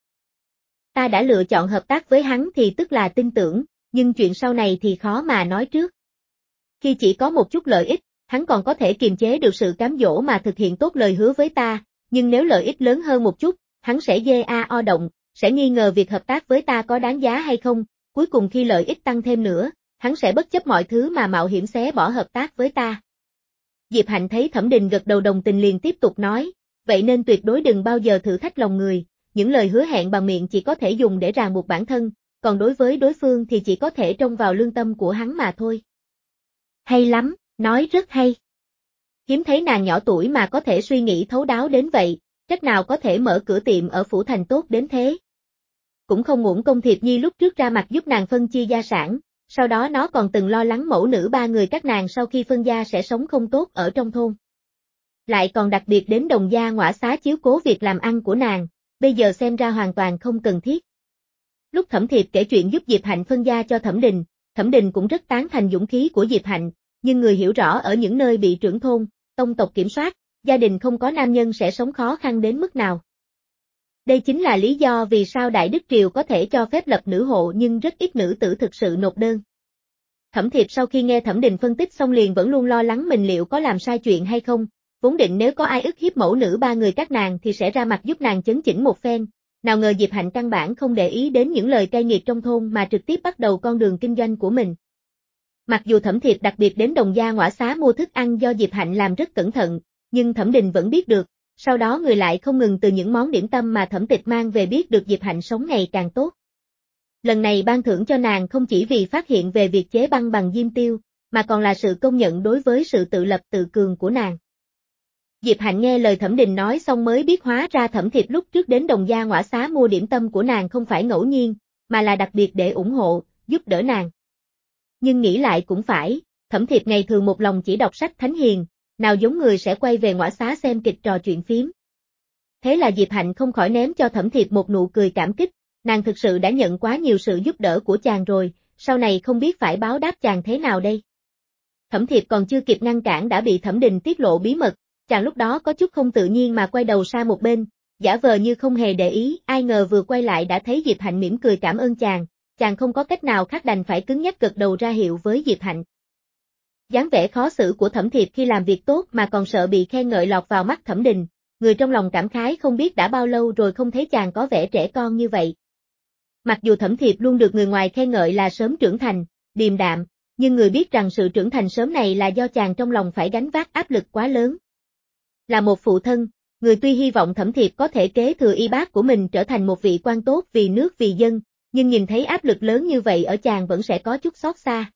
Ta đã lựa chọn hợp tác với hắn thì tức là tin tưởng, nhưng chuyện sau này thì khó mà nói trước. Khi chỉ có một chút lợi ích, hắn còn có thể kiềm chế được sự cám dỗ mà thực hiện tốt lời hứa với ta, nhưng nếu lợi ích lớn hơn một chút, hắn sẽ dê a o động, sẽ nghi ngờ việc hợp tác với ta có đáng giá hay không, cuối cùng khi lợi ích tăng thêm nữa, hắn sẽ bất chấp mọi thứ mà mạo hiểm xé bỏ hợp tác với ta. Diệp Hạnh thấy Thẩm Đình gật đầu đồng tình liền tiếp tục nói, vậy nên tuyệt đối đừng bao giờ thử thách lòng người, những lời hứa hẹn bằng miệng chỉ có thể dùng để ràng buộc bản thân, còn đối với đối phương thì chỉ có thể trông vào lương tâm của hắn mà thôi. Hay lắm, nói rất hay. Hiếm thấy nàng nhỏ tuổi mà có thể suy nghĩ thấu đáo đến vậy, trách nào có thể mở cửa tiệm ở Phủ Thành tốt đến thế. Cũng không uổng công Thiệp Nhi lúc trước ra mặt giúp nàng phân chia gia sản, sau đó nó còn từng lo lắng mẫu nữ ba người các nàng sau khi phân gia sẽ sống không tốt ở trong thôn. Lại còn đặc biệt đến Đồng Gia Ngõa Xá chiếu cố việc làm ăn của nàng, bây giờ xem ra hoàn toàn không cần thiết. Lúc Thẩm Thiệp kể chuyện giúp Diệp Hạnh phân gia cho Thẩm Đình, Thẩm Đình cũng rất tán thành dũng khí của Diệp Hạnh, nhưng người hiểu rõ ở những nơi bị trưởng thôn, tông tộc kiểm soát, gia đình không có nam nhân sẽ sống khó khăn đến mức nào. Đây chính là lý do vì sao Đại Đức Triều có thể cho phép lập nữ hộ nhưng rất ít nữ tử thực sự nộp đơn. Thẩm Thiệp sau khi nghe Thẩm Đình phân tích xong liền vẫn luôn lo lắng mình liệu có làm sai chuyện hay không, vốn định nếu có ai ức hiếp mẫu nữ ba người các nàng thì sẽ ra mặt giúp nàng chấn chỉnh một phen, nào ngờ Diệp Hạnh căn bản không để ý đến những lời cay nghiệt trong thôn mà trực tiếp bắt đầu con đường kinh doanh của mình. Mặc dù Thẩm Thiệp đặc biệt đến Đồng Gia Ngõa Xá mua thức ăn do Diệp Hạnh làm rất cẩn thận, nhưng Thẩm Đình vẫn biết được, sau đó người lại không ngừng từ những món điểm tâm mà Thẩm Tịch mang về biết được Diệp Hạnh sống ngày càng tốt. Lần này ban thưởng cho nàng không chỉ vì phát hiện về việc chế băng bằng diêm tiêu, mà còn là sự công nhận đối với sự tự lập tự cường của nàng. Diệp Hạnh nghe lời Thẩm Đình nói xong mới biết hóa ra Thẩm Thiệp lúc trước đến Đồng Gia Ngõa Xá mua điểm tâm của nàng không phải ngẫu nhiên, mà là đặc biệt để ủng hộ, giúp đỡ nàng. Nhưng nghĩ lại cũng phải, Thẩm Thiệp ngày thường một lòng chỉ đọc sách thánh hiền, nào giống người sẽ quay về Ngõa Xá xem kịch trò chuyện phím. Thế là Diệp Hạnh không khỏi ném cho Thẩm Thiệp một nụ cười cảm kích, nàng thực sự đã nhận quá nhiều sự giúp đỡ của chàng rồi, sau này không biết phải báo đáp chàng thế nào đây. Thẩm Thiệp còn chưa kịp ngăn cản đã bị Thẩm Đình tiết lộ bí mật, chàng lúc đó có chút không tự nhiên mà quay đầu sang một bên, giả vờ như không hề để ý, ai ngờ vừa quay lại đã thấy Diệp Hạnh mỉm cười cảm ơn chàng, chàng không có cách nào khác đành phải cứng nhắc gật đầu ra hiệu với Diệp Hạnh. Dáng vẻ khó xử của Thẩm Thiệp khi làm việc tốt mà còn sợ bị khen ngợi lọt vào mắt Thẩm Đình, người trong lòng cảm khái không biết đã bao lâu rồi không thấy chàng có vẻ trẻ con như vậy. Mặc dù Thẩm Thiệp luôn được người ngoài khen ngợi là sớm trưởng thành, điềm đạm, nhưng người biết rằng sự trưởng thành sớm này là do chàng trong lòng phải gánh vác áp lực quá lớn. Là một phụ thân, người tuy hy vọng Thẩm Thiệp có thể kế thừa y bát của mình trở thành một vị quan tốt vì nước vì dân, nhưng nhìn thấy áp lực lớn như vậy ở chàng vẫn sẽ có chút xót xa.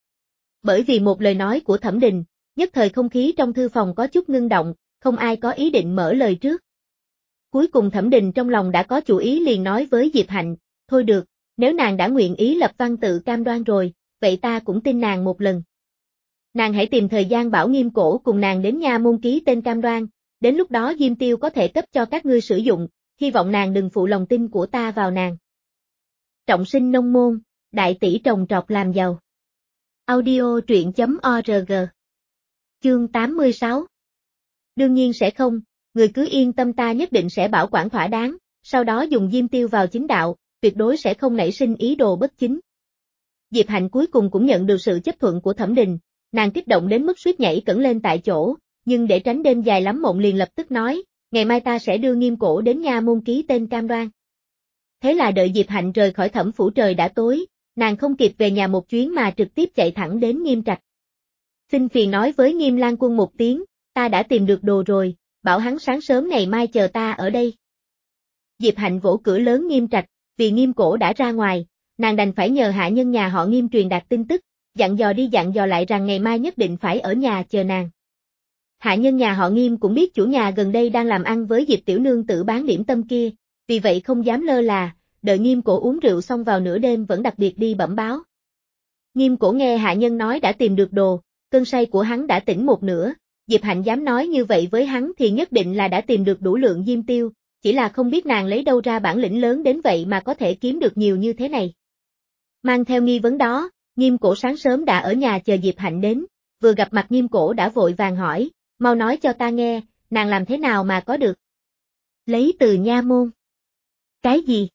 Bởi vì một lời nói của Thẩm Đình, nhất thời không khí trong thư phòng có chút ngưng động, không ai có ý định mở lời trước. Cuối cùng Thẩm Đình trong lòng đã có chủ ý liền nói với Diệp Hạnh, thôi được, nếu nàng đã nguyện ý lập văn tự cam đoan rồi, vậy ta cũng tin nàng một lần. Nàng hãy tìm thời gian bảo Nghiêm Cổ cùng nàng đến nha môn ký tên cam đoan, đến lúc đó Diêm Tiêu có thể cấp cho các ngươi sử dụng, hy vọng nàng đừng phụ lòng tin của ta vào nàng. Trọng sinh nông môn, đại tỷ trồng trọt làm giàu. Audio truyện chấm org. Chương tám mươi sáu. Đương nhiên sẽ không, người cứ yên tâm, ta nhất định sẽ bảo quản thỏa đáng, sau đó dùng Diêm Tiêu vào chính đạo, tuyệt đối sẽ không nảy sinh ý đồ bất chính. Diệp Hạnh cuối cùng cũng nhận được sự chấp thuận của Thẩm Đình, nàng kích động đến mức suýt nhảy cẫng lên tại chỗ, nhưng để tránh đêm dài lắm mộng liền lập tức nói, ngày mai ta sẽ đưa Nghiêm Cổ đến nha môn ký tên cam đoan. Thế là đợi Diệp Hạnh rời khỏi Thẩm phủ trời đã tối, nàng không kịp về nhà một chuyến mà trực tiếp chạy thẳng đến Nghiêm Trạch. Xin phiền nói với Nghiêm Lan Quân một tiếng, ta đã tìm được đồ rồi, bảo hắn sáng sớm ngày mai chờ ta ở đây. Diệp Hạnh vỗ cửa lớn Nghiêm Trạch, vì Nghiêm Cổ đã ra ngoài, nàng đành phải nhờ hạ nhân nhà họ Nghiêm truyền đạt tin tức, dặn dò đi dặn dò lại rằng ngày mai nhất định phải ở nhà chờ nàng. Hạ nhân nhà họ Nghiêm cũng biết chủ nhà gần đây đang làm ăn với Diệp tiểu nương tử bán điểm tâm kia, vì vậy không dám lơ là, đợi Nghiêm Cổ uống rượu xong vào nửa đêm vẫn đặc biệt đi bẩm báo. Nghiêm Cổ nghe hạ nhân nói đã tìm được đồ, cơn say của hắn đã tỉnh một nửa, Diệp Hạnh dám nói như vậy với hắn thì nhất định là đã tìm được đủ lượng Diêm Tiêu, chỉ là không biết nàng lấy đâu ra bản lĩnh lớn đến vậy mà có thể kiếm được nhiều như thế này. Mang theo nghi vấn đó, Nghiêm Cổ sáng sớm đã ở nhà chờ Diệp Hạnh đến, vừa gặp mặt Nghiêm Cổ đã vội vàng hỏi, mau nói cho ta nghe, nàng làm thế nào mà có được? Lấy từ nha môn. Cái gì?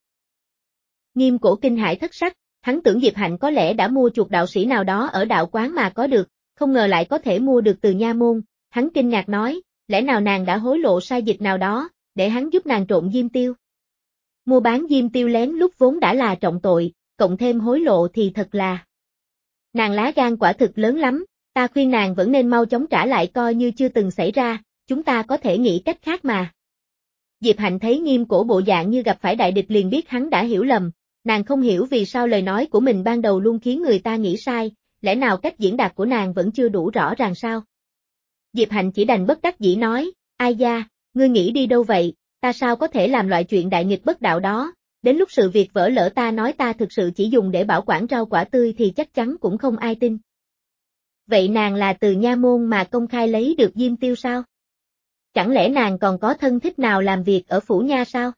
Nghiêm Cổ kinh hãi thất sắc, hắn tưởng Diệp Hạnh có lẽ đã mua chuộc đạo sĩ nào đó ở đạo quán mà có được, không ngờ lại có thể mua được từ nha môn, hắn kinh ngạc nói, lẽ nào nàng đã hối lộ sai dịch nào đó, để hắn giúp nàng trộn Diêm Tiêu. Mua bán Diêm Tiêu lén lút vốn đã là trọng tội, cộng thêm hối lộ thì thật là. Nàng lá gan quả thực lớn lắm, ta khuyên nàng vẫn nên mau chóng trả lại coi như chưa từng xảy ra, chúng ta có thể nghĩ cách khác mà. Diệp Hạnh thấy Nghiêm Cổ bộ dạng như gặp phải đại địch liền biết hắn đã hiểu lầm, nàng không hiểu vì sao lời nói của mình ban đầu luôn khiến người ta nghĩ sai, lẽ nào cách diễn đạt của nàng vẫn chưa đủ rõ ràng sao? Diệp Hạnh chỉ đành bất đắc dĩ nói, ai da, ngươi nghĩ đi đâu vậy, ta sao có thể làm loại chuyện đại nghịch bất đạo đó, đến lúc sự việc vỡ lỡ ta nói ta thực sự chỉ dùng để bảo quản rau quả tươi thì chắc chắn cũng không ai tin. Vậy nàng là từ nha môn mà công khai lấy được Diêm Tiêu sao? Chẳng lẽ nàng còn có thân thích nào làm việc ở phủ nha sao?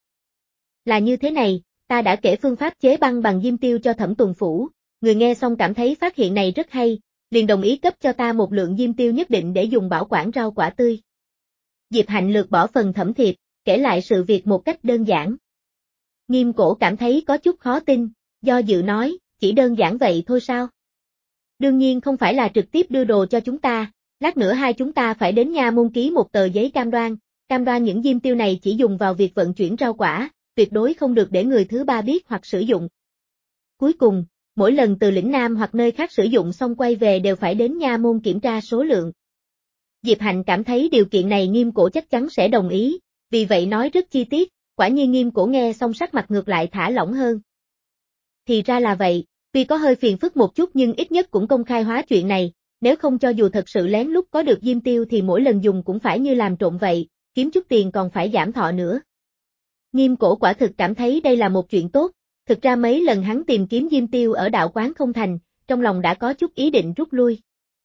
Là như thế này, ta đã kể phương pháp chế băng bằng Diêm Tiêu cho Thẩm Tuần Phủ, người nghe xong cảm thấy phát hiện này rất hay, liền đồng ý cấp cho ta một lượng Diêm Tiêu nhất định để dùng bảo quản rau quả tươi. Diệp Hạnh lược bỏ phần thẩm thiệp, kể lại sự việc một cách đơn giản. Nghiêm Cổ cảm thấy có chút khó tin, do dự nói, chỉ đơn giản vậy thôi sao? Đương nhiên không phải là trực tiếp đưa đồ cho chúng ta, lát nữa hai chúng ta phải đến nha môn ký một tờ giấy cam đoan, cam đoan những Diêm Tiêu này chỉ dùng vào việc vận chuyển rau quả, tuyệt đối không được để người thứ ba biết hoặc sử dụng. Cuối cùng, mỗi lần từ lĩnh Nam hoặc nơi khác sử dụng xong quay về đều phải đến nha môn kiểm tra số lượng. Diệp Hạnh cảm thấy điều kiện này Nghiêm Cổ chắc chắn sẽ đồng ý, vì vậy nói rất chi tiết, quả nhiên Nghiêm Cổ nghe xong sắc mặt ngược lại thả lỏng hơn. Thì ra là vậy, tuy có hơi phiền phức một chút nhưng ít nhất cũng công khai hóa chuyện này, nếu không cho dù thật sự lén lút có được Diêm Tiêu thì mỗi lần dùng cũng phải như làm trộm vậy, kiếm chút tiền còn phải giảm thọ nữa. Nghiêm Cổ quả thực cảm thấy đây là một chuyện tốt, thực ra mấy lần hắn tìm kiếm Diêm Tiêu ở đạo quán không thành, trong lòng đã có chút ý định rút lui.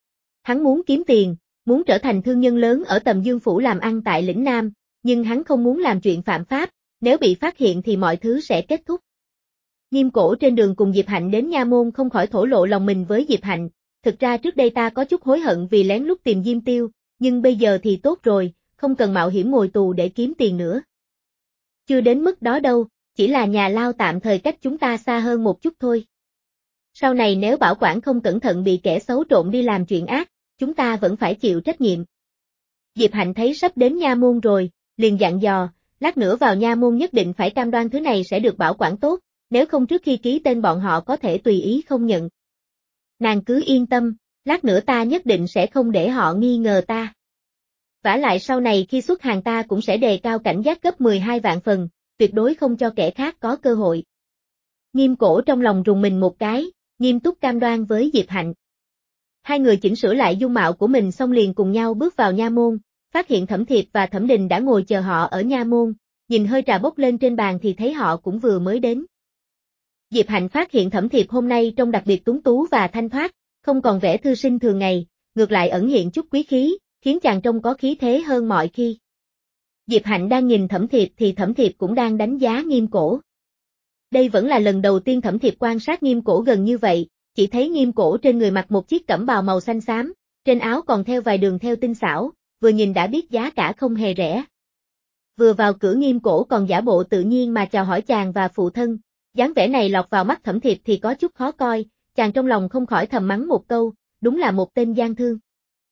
Hắn muốn kiếm tiền, muốn trở thành thương nhân lớn ở Tầm Dương Phủ làm ăn tại lĩnh Nam, nhưng hắn không muốn làm chuyện phạm pháp, nếu bị phát hiện thì mọi thứ sẽ kết thúc. Nghiêm Cổ trên đường cùng Diệp Hạnh đến nha môn không khỏi thổ lộ lòng mình với Diệp Hạnh, thực ra trước đây ta có chút hối hận vì lén lút tìm Diêm Tiêu, nhưng bây giờ thì tốt rồi, không cần mạo hiểm ngồi tù để kiếm tiền nữa. Chưa đến mức đó đâu, chỉ là nhà lao tạm thời cách chúng ta xa hơn một chút thôi. Sau này nếu bảo quản không cẩn thận bị kẻ xấu trộm đi làm chuyện ác, chúng ta vẫn phải chịu trách nhiệm. Diệp Hạnh thấy sắp đến nha môn rồi, liền dặn dò, lát nữa vào nha môn nhất định phải cam đoan thứ này sẽ được bảo quản tốt, nếu không trước khi ký tên bọn họ có thể tùy ý không nhận. Nàng cứ yên tâm, lát nữa ta nhất định sẽ không để họ nghi ngờ ta. Vả lại sau này khi xuất hàng ta cũng sẽ đề cao cảnh giác gấp mười hai vạn phần, tuyệt đối không cho kẻ khác có cơ hội. Nghiêm Cổ trong lòng rùng mình một cái, nghiêm túc cam đoan với Diệp Hạnh. Hai người chỉnh sửa lại dung mạo của mình xong liền cùng nhau bước vào nha môn, phát hiện Thẩm Thiệp và Thẩm Đình đã ngồi chờ họ ở nha môn, nhìn hơi trà bốc lên trên bàn thì thấy họ cũng vừa mới đến. Diệp Hạnh phát hiện Thẩm Thiệp hôm nay trông đặc biệt tuấn tú và thanh thoát, không còn vẻ thư sinh thường ngày, ngược lại ẩn hiện chút quý khí, khiến chàng trông có khí thế hơn mọi khi. Diệp Hạnh đang nhìn Thẩm Thiệp thì Thẩm Thiệp cũng đang đánh giá Nghiêm Cổ. Đây vẫn là lần đầu tiên Thẩm Thiệp quan sát Nghiêm Cổ gần như vậy, chỉ thấy Nghiêm Cổ trên người mặc một chiếc cẩm bào màu xanh xám, trên áo còn theo vài đường theo tinh xảo, vừa nhìn đã biết giá cả không hề rẻ. Vừa vào cửa Nghiêm Cổ còn giả bộ tự nhiên mà chào hỏi chàng và phụ thân, dáng vẻ này lọt vào mắt Thẩm Thiệp thì có chút khó coi, chàng trong lòng không khỏi thầm mắng một câu, đúng là một tên gian thương.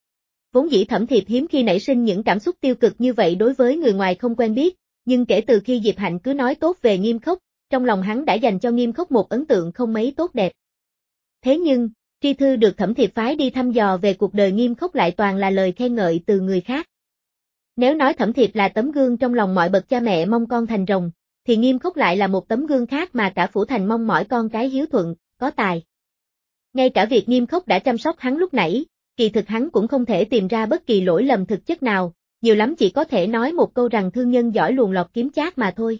Vốn dĩ Thẩm Thiệp hiếm khi nảy sinh những cảm xúc tiêu cực như vậy đối với người ngoài không quen biết, nhưng kể từ khi Diệp Hạnh cứ nói tốt về Nghiêm Khốc, trong lòng hắn đã dành cho Nghiêm Khốc một ấn tượng không mấy tốt đẹp. Thế nhưng, tri thư được Thẩm Thiệp phái đi thăm dò về cuộc đời Nghiêm Khốc lại toàn là lời khen ngợi từ người khác. Nếu nói Thẩm Thiệp là tấm gương trong lòng mọi bậc cha mẹ mong con thành rồng, thì Nghiêm Khốc lại là một tấm gương khác mà cả phủ thành mong mỏi con cái hiếu thuận, có tài. Ngay cả việc Nghiêm Khốc đã chăm sóc hắn lúc nãy, kỳ thực hắn cũng không thể tìm ra bất kỳ lỗi lầm thực chất nào, nhiều lắm chỉ có thể nói một câu rằng thương nhân giỏi luồn lọt kiếm chác mà thôi.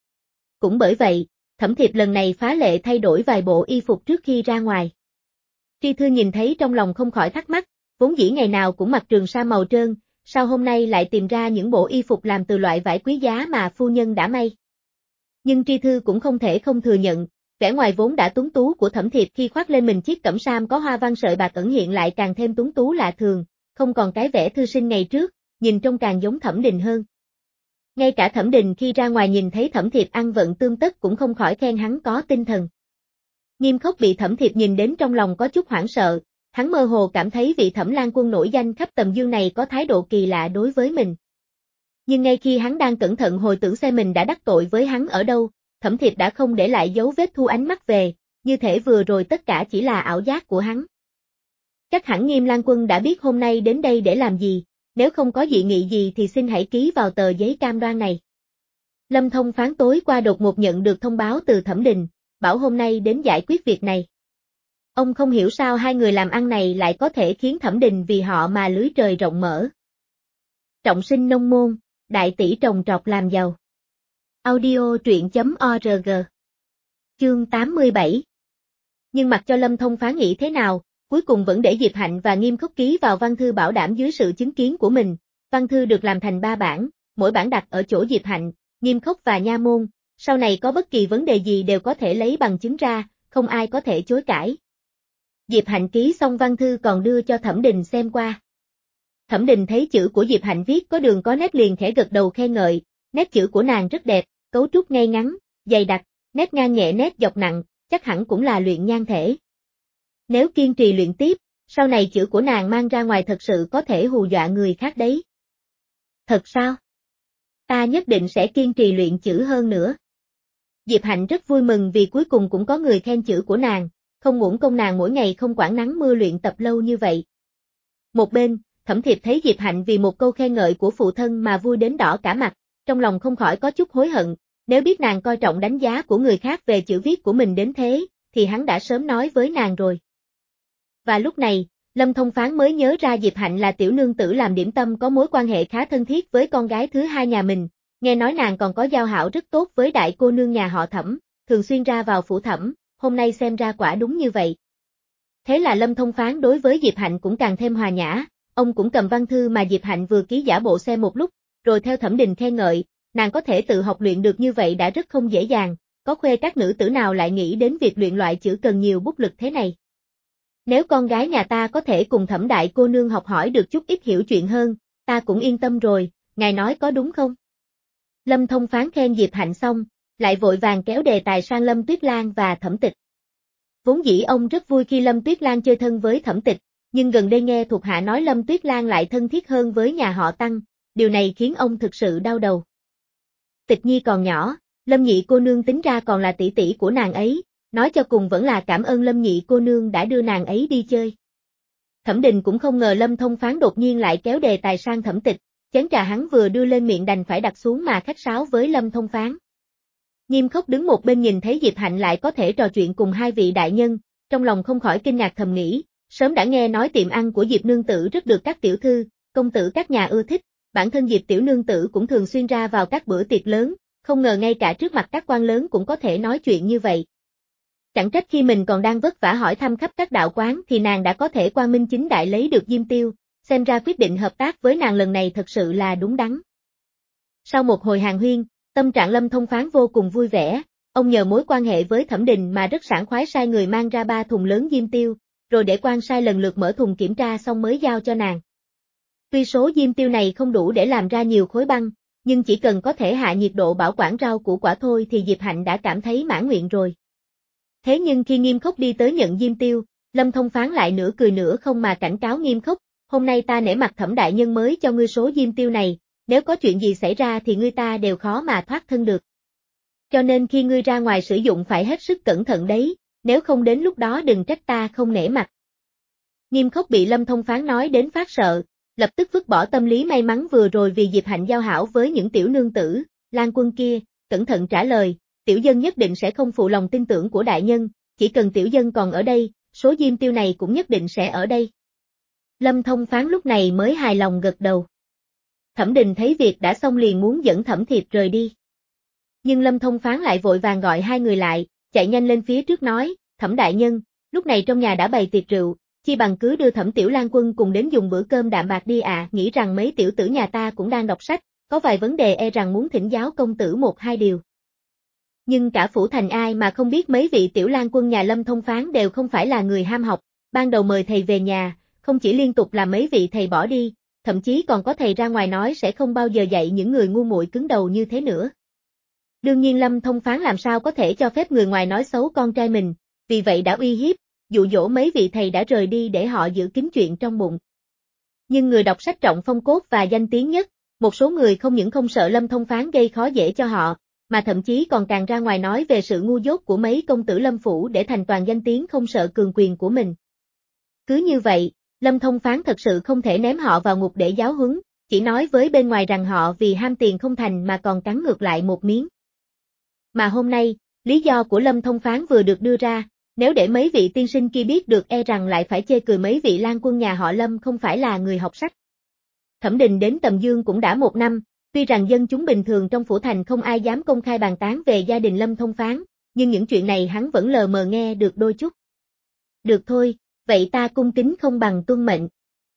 Cũng bởi vậy, Thẩm Thiệp lần này phá lệ thay đổi vài bộ y phục trước khi ra ngoài. Tri thư nhìn thấy trong lòng không khỏi thắc mắc, vốn dĩ ngày nào cũng mặc trường sa màu trơn, sao hôm nay lại tìm ra những bộ y phục làm từ loại vải quý giá mà phu nhân đã may. Nhưng tri thư cũng không thể không thừa nhận, vẻ ngoài vốn đã tuấn tú của Thẩm Thiệp khi khoác lên mình chiếc cẩm sam có hoa văn sợi bạc ẩn hiện lại càng thêm tuấn tú lạ thường, không còn cái vẻ thư sinh ngày trước, nhìn trông càng giống Thẩm Đình hơn. Ngay cả Thẩm Đình khi ra ngoài nhìn thấy Thẩm Thiệp ăn vận tươm tất cũng không khỏi khen hắn có tinh thần. Nghiêm Khốc bị Thẩm Thiệp nhìn đến trong lòng có chút hoảng sợ, hắn mơ hồ cảm thấy vị Thẩm Lan Quân nổi danh khắp tầm dương này có thái độ kỳ lạ đối với mình. Nhưng ngay khi hắn đang cẩn thận hồi tưởng xem mình đã đắc tội với hắn ở đâu, Thẩm Thiệp đã không để lại dấu vết thu ánh mắt về, như thể vừa rồi tất cả chỉ là ảo giác của hắn. Chắc hẳn Nghiêm Lan Quân đã biết hôm nay đến đây để làm gì, nếu không có dị nghị gì thì xin hãy ký vào tờ giấy cam đoan này. Lâm Thông Phán tối qua đột ngột nhận được thông báo từ Thẩm Đình, bảo hôm nay đến giải quyết việc này. Ông không hiểu sao hai người làm ăn này lại có thể khiến Thẩm Đình vì họ mà lưới trời rộng mở. Trọng sinh nông môn, đại tỷ trồng trọt làm giàu. Audio truyện chấm org. Chương tám mươi bảy. Nhưng mặc cho Lâm Thông Phán nghĩ thế nào, cuối cùng vẫn để Diệp Hạnh và Nghiêm Khốc ký vào văn thư bảo đảm dưới sự chứng kiến của mình. Văn thư được làm thành ba bản, mỗi bản đặt ở chỗ Diệp Hạnh, Nghiêm Khốc và nha môn, sau này có bất kỳ vấn đề gì đều có thể lấy bằng chứng ra, không ai có thể chối cãi. Diệp Hạnh ký xong văn thư còn đưa cho Thẩm Đình xem qua. Thẩm Đình thấy chữ của Diệp Hạnh viết có đường có nét liền khẽ gật đầu khen ngợi, nét chữ của nàng rất đẹp, cấu trúc ngay ngắn, dày đặc, nét ngang nhẹ nét dọc nặng, chắc hẳn cũng là luyện nhan thể. Nếu kiên trì luyện tiếp, sau này chữ của nàng mang ra ngoài thật sự có thể hù dọa người khác đấy. Thật sao? Ta nhất định sẽ kiên trì luyện chữ hơn nữa. Diệp Hạnh rất vui mừng vì cuối cùng cũng có người khen chữ của nàng, không uổng công nàng mỗi ngày không quản nắng mưa luyện tập lâu như vậy. Một bên, Thẩm Thiệp thấy Diệp Hạnh vì một câu khen ngợi của phụ thân mà vui đến đỏ cả mặt, trong lòng không khỏi có chút hối hận, nếu biết nàng coi trọng đánh giá của người khác về chữ viết của mình đến thế, thì hắn đã sớm nói với nàng rồi. Và lúc này, Lâm Thông Phán mới nhớ ra Diệp Hạnh là tiểu nương tử làm điểm tâm có mối quan hệ khá thân thiết với con gái thứ hai nhà mình, nghe nói nàng còn có giao hảo rất tốt với đại cô nương nhà họ Thẩm, thường xuyên ra vào phủ Thẩm, hôm nay xem ra quả đúng như vậy. Thế là Lâm Thông Phán đối với Diệp Hạnh cũng càng thêm hòa nhã, ông cũng cầm văn thư mà Diệp Hạnh vừa ký giả bộ xem một lúc, rồi theo Thẩm Đình khen ngợi, nàng có thể tự học luyện được như vậy đã rất không dễ dàng, có khuê các nữ tử nào lại nghĩ đến việc luyện loại chữ cần nhiều bút lực thế này. Nếu con gái nhà ta có thể cùng Thẩm đại cô nương học hỏi được chút ít hiểu chuyện hơn, ta cũng yên tâm rồi, ngài nói có đúng không? Lâm Thông Phán khen Diệp Hạnh xong, lại vội vàng kéo đề tài sang Lâm Tuyết Lan và Thẩm Tịch. Vốn dĩ ông rất vui khi Lâm Tuyết Lan chơi thân với Thẩm Tịch, nhưng gần đây nghe thuộc hạ nói Lâm Tuyết Lan lại thân thiết hơn với nhà họ Tăng, điều này khiến ông thực sự đau đầu. Tịch Nhi còn nhỏ, Lâm nhị cô nương tính ra còn là tỷ tỷ của nàng ấy, nói cho cùng vẫn là cảm ơn Lâm nhị cô nương đã đưa nàng ấy đi chơi. Thẩm Đình cũng không ngờ Lâm Thông Phán đột nhiên lại kéo đề tài sang Thẩm Tịch, chén trà hắn vừa đưa lên miệng đành phải đặt xuống mà khách sáo với Lâm Thông Phán. Nghiêm Khốc đứng một bên nhìn thấy Diệp Hạnh lại có thể trò chuyện cùng hai vị đại nhân, trong lòng không khỏi kinh ngạc thầm nghĩ, sớm đã nghe nói tiệm ăn của Diệp nương tử rất được các tiểu thư, công tử các nhà ưa thích, bản thân Diệp tiểu nương tử cũng thường xuyên ra vào các bữa tiệc lớn, không ngờ ngay cả trước mặt các quan lớn cũng có thể nói chuyện như vậy. Chẳng trách khi mình còn đang vất vả hỏi thăm khắp các đạo quán thì nàng đã có thể quang minh chính đại lấy được diêm tiêu, xem ra quyết định hợp tác với nàng lần này thật sự là đúng đắn. Sau một hồi hàn huyên, tâm trạng Lâm Thông Phán vô cùng vui vẻ, ông nhờ mối quan hệ với Thẩm Đình mà rất sảng khoái sai người mang ra ba thùng lớn diêm tiêu, rồi để quan sai lần lượt mở thùng kiểm tra xong mới giao cho nàng. Tuy số diêm tiêu này không đủ để làm ra nhiều khối băng, nhưng chỉ cần có thể hạ nhiệt độ bảo quản rau củ quả thôi thì Diệp Hạnh đã cảm thấy mãn nguyện rồi. Thế nhưng khi Nghiêm Khốc đi tới nhận diêm tiêu, Lâm Thông Phán lại nửa cười nửa không mà cảnh cáo Nghiêm Khốc, hôm nay ta nể mặt Thẩm đại nhân mới cho ngươi số diêm tiêu này, nếu có chuyện gì xảy ra thì ngươi ta đều khó mà thoát thân được. Cho nên khi ngươi ra ngoài sử dụng phải hết sức cẩn thận đấy, nếu không đến lúc đó đừng trách ta không nể mặt. Nghiêm Khốc bị Lâm Thông Phán nói đến phát sợ, lập tức vứt bỏ tâm lý may mắn vừa rồi vì Diệp Hạnh giao hảo với những tiểu nương tử, Lan Quân kia, cẩn thận trả lời, tiểu dân nhất định sẽ không phụ lòng tin tưởng của đại nhân, chỉ cần tiểu dân còn ở đây, số diêm tiêu này cũng nhất định sẽ ở đây. Lâm Thông Phán lúc này mới hài lòng gật đầu. Thẩm Đình thấy việc đã xong liền muốn dẫn Thẩm Thiệp rời đi. Nhưng Lâm Thông Phán lại vội vàng gọi hai người lại, chạy nhanh lên phía trước nói, Thẩm đại nhân, lúc này trong nhà đã bày tiệc rượu, chi bằng cứ đưa Thẩm Tiểu Lan Quân cùng đến dùng bữa cơm đạm bạc đi ạ, à, nghĩ rằng mấy tiểu tử nhà ta cũng đang đọc sách, có vài vấn đề e rằng muốn thỉnh giáo công tử một hai điều. Nhưng cả phủ thành ai mà không biết mấy vị Tiểu Lan Quân nhà Lâm Thông Phán đều không phải là người ham học, ban đầu mời thầy về nhà, không chỉ liên tục làm mấy vị thầy bỏ đi, thậm chí còn có thầy ra ngoài nói sẽ không bao giờ dạy những người ngu muội cứng đầu như thế nữa. Đương nhiên Lâm Thông Phán làm sao có thể cho phép người ngoài nói xấu con trai mình, vì vậy đã uy hiếp, dụ dỗ mấy vị thầy đã rời đi để họ giữ kín chuyện trong bụng. Nhưng người đọc sách trọng phong cốt và danh tiếng nhất, một số người không những không sợ Lâm Thông Phán gây khó dễ cho họ, mà thậm chí còn càng ra ngoài nói về sự ngu dốt của mấy công tử Lâm phủ để thành toàn danh tiếng không sợ cường quyền của mình. Cứ như vậy, Lâm Thông Phán thật sự không thể ném họ vào ngục để giáo huấn, chỉ nói với bên ngoài rằng họ vì ham tiền không thành mà còn cắn ngược lại một miếng. Mà hôm nay, lý do của Lâm Thông Phán vừa được đưa ra, nếu để mấy vị tiên sinh kia biết được e rằng lại phải chê cười mấy vị Lan Quân nhà họ Lâm không phải là người học sách. Thẩm Đình đến Tầm Dương cũng đã một năm, tuy rằng dân chúng bình thường trong phủ thành không ai dám công khai bàn tán về gia đình Lâm Thông Phán, nhưng những chuyện này hắn vẫn lờ mờ nghe được đôi chút. Được thôi, vậy ta cung kính không bằng tuân mệnh.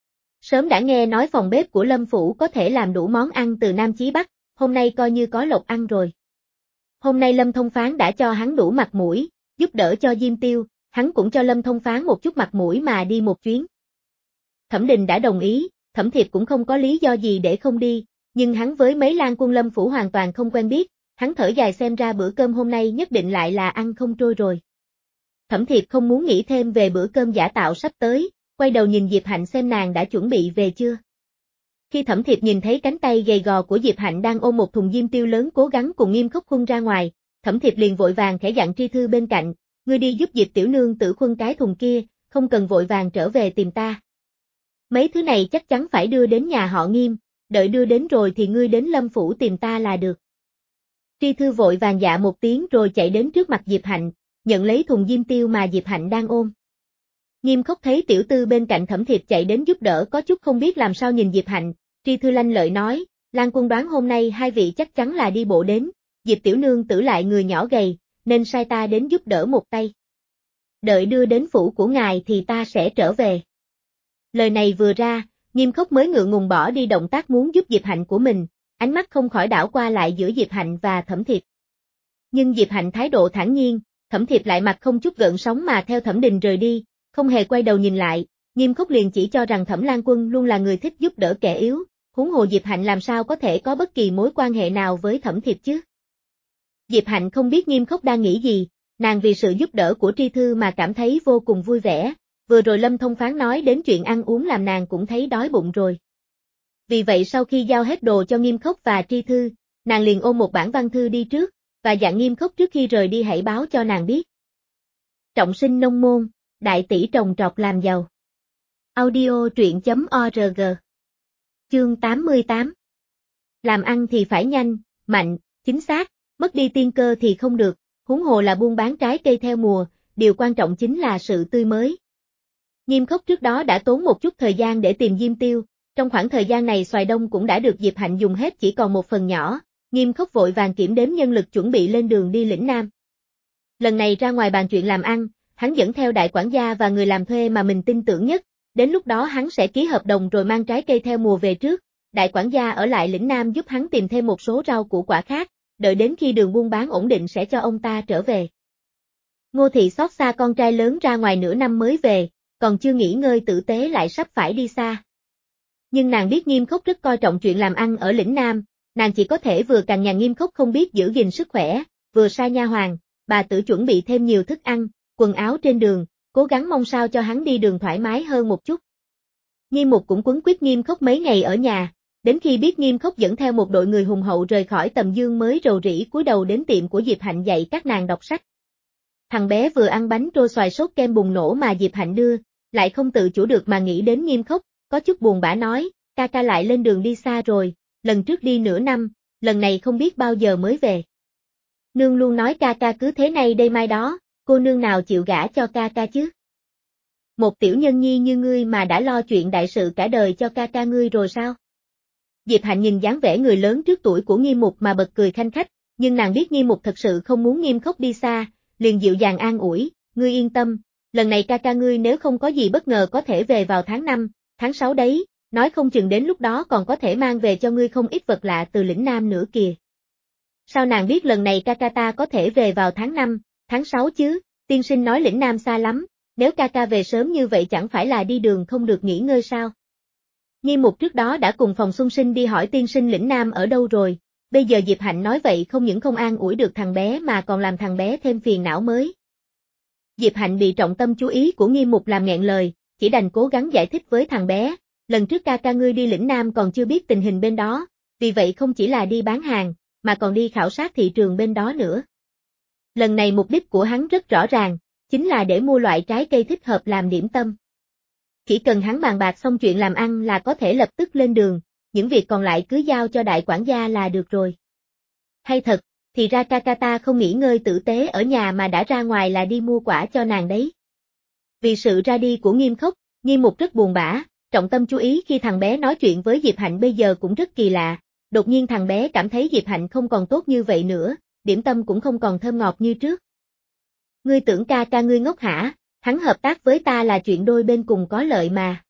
Sớm đã nghe nói phòng bếp của Lâm phủ có thể làm đủ món ăn từ Nam chí Bắc, hôm nay coi như có lộc ăn rồi. Hôm nay Lâm Thông Phán đã cho hắn đủ mặt mũi, giúp đỡ cho diêm tiêu, hắn cũng cho Lâm Thông Phán một chút mặt mũi mà đi một chuyến. Thẩm Đình đã đồng ý, Thẩm Thiệp cũng không có lý do gì để không đi, nhưng hắn với mấy Lan Quân Lâm phủ hoàn toàn không quen biết, hắn thở dài xem ra bữa cơm hôm nay nhất định lại là ăn không trôi rồi. Thẩm Thiệp không muốn nghĩ thêm về bữa cơm giả tạo sắp tới, quay đầu nhìn Diệp Hạnh xem nàng đã chuẩn bị về chưa. Khi Thẩm Thiệp nhìn thấy cánh tay gầy gò của Diệp Hạnh đang ôm một thùng diêm tiêu lớn cố gắng cùng Nghiêm Khốc khuân ra ngoài, Thẩm Thiệp liền vội vàng khẽ dặn Tri Thư bên cạnh, ngươi đi giúp Diệp tiểu nương tử khuân cái thùng kia, không cần vội vàng trở về tìm ta. Mấy thứ này chắc chắn phải đưa đến nhà họ Nghiêm, đợi đưa đến rồi thì ngươi đến Lâm phủ tìm ta là được. Tri Thư vội vàng dạ một tiếng rồi chạy đến trước mặt Diệp Hạnh, nhận lấy thùng diêm tiêu mà Diệp Hạnh đang ôm. Nghiêm Khốc thấy tiểu tư bên cạnh Thẩm Thiệp chạy đến giúp đỡ có chút không biết làm sao nhìn Diệp Hạnh, Tri Thư lanh lợi nói, Lan Quân đoán hôm nay hai vị chắc chắn là đi bộ đến, Diệp tiểu nương tử lại người nhỏ gầy, nên sai ta đến giúp đỡ một tay. Đợi đưa đến phủ của ngài thì ta sẽ trở về. Lời này vừa ra, Nghiêm Khốc mới ngượng ngùng bỏ đi động tác muốn giúp Diệp Hạnh của mình, ánh mắt không khỏi đảo qua lại giữa Diệp Hạnh và Thẩm Thiệp. Nhưng Diệp Hạnh thái độ thản nhiên, Thẩm Thiệp lại mặt không chút gợn sóng mà theo Thẩm Đình rời đi, không hề quay đầu nhìn lại, Nghiêm Khốc liền chỉ cho rằng Thẩm Lan Quân luôn là người thích giúp đỡ kẻ yếu, huống hồ Diệp Hạnh làm sao có thể có bất kỳ mối quan hệ nào với Thẩm Thiệp chứ. Diệp Hạnh không biết Nghiêm Khốc đang nghĩ gì, nàng vì sự giúp đỡ của Tri Thư mà cảm thấy vô cùng vui vẻ, vừa rồi Lâm Thông Phán nói đến chuyện ăn uống làm nàng cũng thấy đói bụng rồi. Vì vậy sau khi giao hết đồ cho Nghiêm Khốc và Tri Thư, nàng liền ôm một bản văn thư đi trước, và dặn Nghiêm Khốc trước khi rời đi hãy báo cho nàng biết. Trọng sinh nông môn, đại tỷ trồng trọt làm giàu. Audio truyện chấm org. Chương tám mươi tám. Làm ăn thì phải nhanh, mạnh, chính xác, mất đi tiên cơ thì không được, huống hồ là buôn bán trái cây theo mùa, điều quan trọng chính là sự tươi mới. Nghiêm Khốc trước đó đã tốn một chút thời gian để tìm diêm tiêu, trong khoảng thời gian này xoài đông cũng đã được Diệp Hạnh dùng hết chỉ còn một phần nhỏ, Nghiêm Khốc vội vàng kiểm đếm nhân lực chuẩn bị lên đường đi lĩnh Nam. Lần này ra ngoài bàn chuyện làm ăn, hắn dẫn theo đại quản gia và người làm thuê mà mình tin tưởng nhất, đến lúc đó hắn sẽ ký hợp đồng rồi mang trái cây theo mùa về trước, đại quản gia ở lại lĩnh Nam giúp hắn tìm thêm một số rau củ quả khác, đợi đến khi đường buôn bán ổn định sẽ cho ông ta trở về. Ngô Thị xót xa con trai lớn ra ngoài nửa năm mới về, còn chưa nghỉ ngơi tử tế lại sắp phải đi xa. Nhưng nàng biết Nghiêm Khốc rất coi trọng chuyện làm ăn ở lĩnh Nam, nàng chỉ có thể vừa cằn nhằn Nghiêm Khốc không biết giữ gìn sức khỏe, vừa sai nha hoàn, bà tử chuẩn bị thêm nhiều thức ăn, quần áo trên đường, cố gắng mong sao cho hắn đi đường thoải mái hơn một chút. Nghiêm Mục cũng quấn quýt Nghiêm Khốc mấy ngày ở nhà, đến khi biết Nghiêm Khốc dẫn theo một đội người hùng hậu rời khỏi Tầm Dương mới rầu rĩ cúi đầu đến tiệm của Diệp Hạnh dạy các nàng đọc sách. Thằng bé vừa ăn bánh trôi xoài sốt kem bùng nổ mà Diệp Hạnh đưa, lại không tự chủ được mà nghĩ đến Nghiêm Khốc, có chút buồn bã nói, ca ca lại lên đường đi xa rồi, lần trước đi nửa năm, lần này không biết bao giờ mới về. Nương luôn nói ca ca cứ thế này đây mai đó, cô nương nào chịu gả cho ca ca chứ? Một tiểu nhân nhi như ngươi mà đã lo chuyện đại sự cả đời cho ca ca ngươi rồi sao? Diệp Hạnh nhìn dáng vẻ người lớn trước tuổi của Nghiêm Mục mà bật cười khanh khách, nhưng nàng biết Nghiêm Mục thật sự không muốn Nghiêm Khốc đi xa, liền dịu dàng an ủi, ngươi yên tâm, lần này ca ca ngươi nếu không có gì bất ngờ có thể về vào tháng năm, tháng sáu đấy, nói không chừng đến lúc đó còn có thể mang về cho ngươi không ít vật lạ từ lĩnh Nam nữa kìa. Sao nàng biết lần này ca ca ta có thể về vào tháng năm, tháng sáu chứ, tiên sinh nói lĩnh Nam xa lắm, nếu ca ca về sớm như vậy chẳng phải là đi đường không được nghỉ ngơi sao? Nghiêm Mục trước đó đã cùng Phòng Xuân Sinh đi hỏi tiên sinh lĩnh Nam ở đâu rồi, bây giờ Diệp Hạnh nói vậy không những không an ủi được thằng bé mà còn làm thằng bé thêm phiền não mới. Diệp Hạnh bị trọng tâm chú ý của Nghiêm Mục làm nghẹn lời, chỉ đành cố gắng giải thích với thằng bé, lần trước ca ca ngươi đi lĩnh Nam còn chưa biết tình hình bên đó, vì vậy không chỉ là đi bán hàng, mà còn đi khảo sát thị trường bên đó nữa. Lần này mục đích của hắn rất rõ ràng, chính là để mua loại trái cây thích hợp làm điểm tâm. Chỉ cần hắn bàn bạc xong chuyện làm ăn là có thể lập tức lên đường, những việc còn lại cứ giao cho đại quản gia là được rồi. Hay thật, thì ra ca ca ta không nghỉ ngơi tử tế ở nhà mà đã ra ngoài là đi mua quả cho nàng đấy. Vì sự ra đi của Nghiêm Khốc, Nghiêm Mục rất buồn bã, trọng tâm chú ý khi thằng bé nói chuyện với Diệp Hạnh bây giờ cũng rất kỳ lạ, đột nhiên thằng bé cảm thấy Diệp Hạnh không còn tốt như vậy nữa, điểm tâm cũng không còn thơm ngọt như trước. Ngươi tưởng ca ca ngươi ngốc hả, hắn hợp tác với ta là chuyện đôi bên cùng có lợi mà.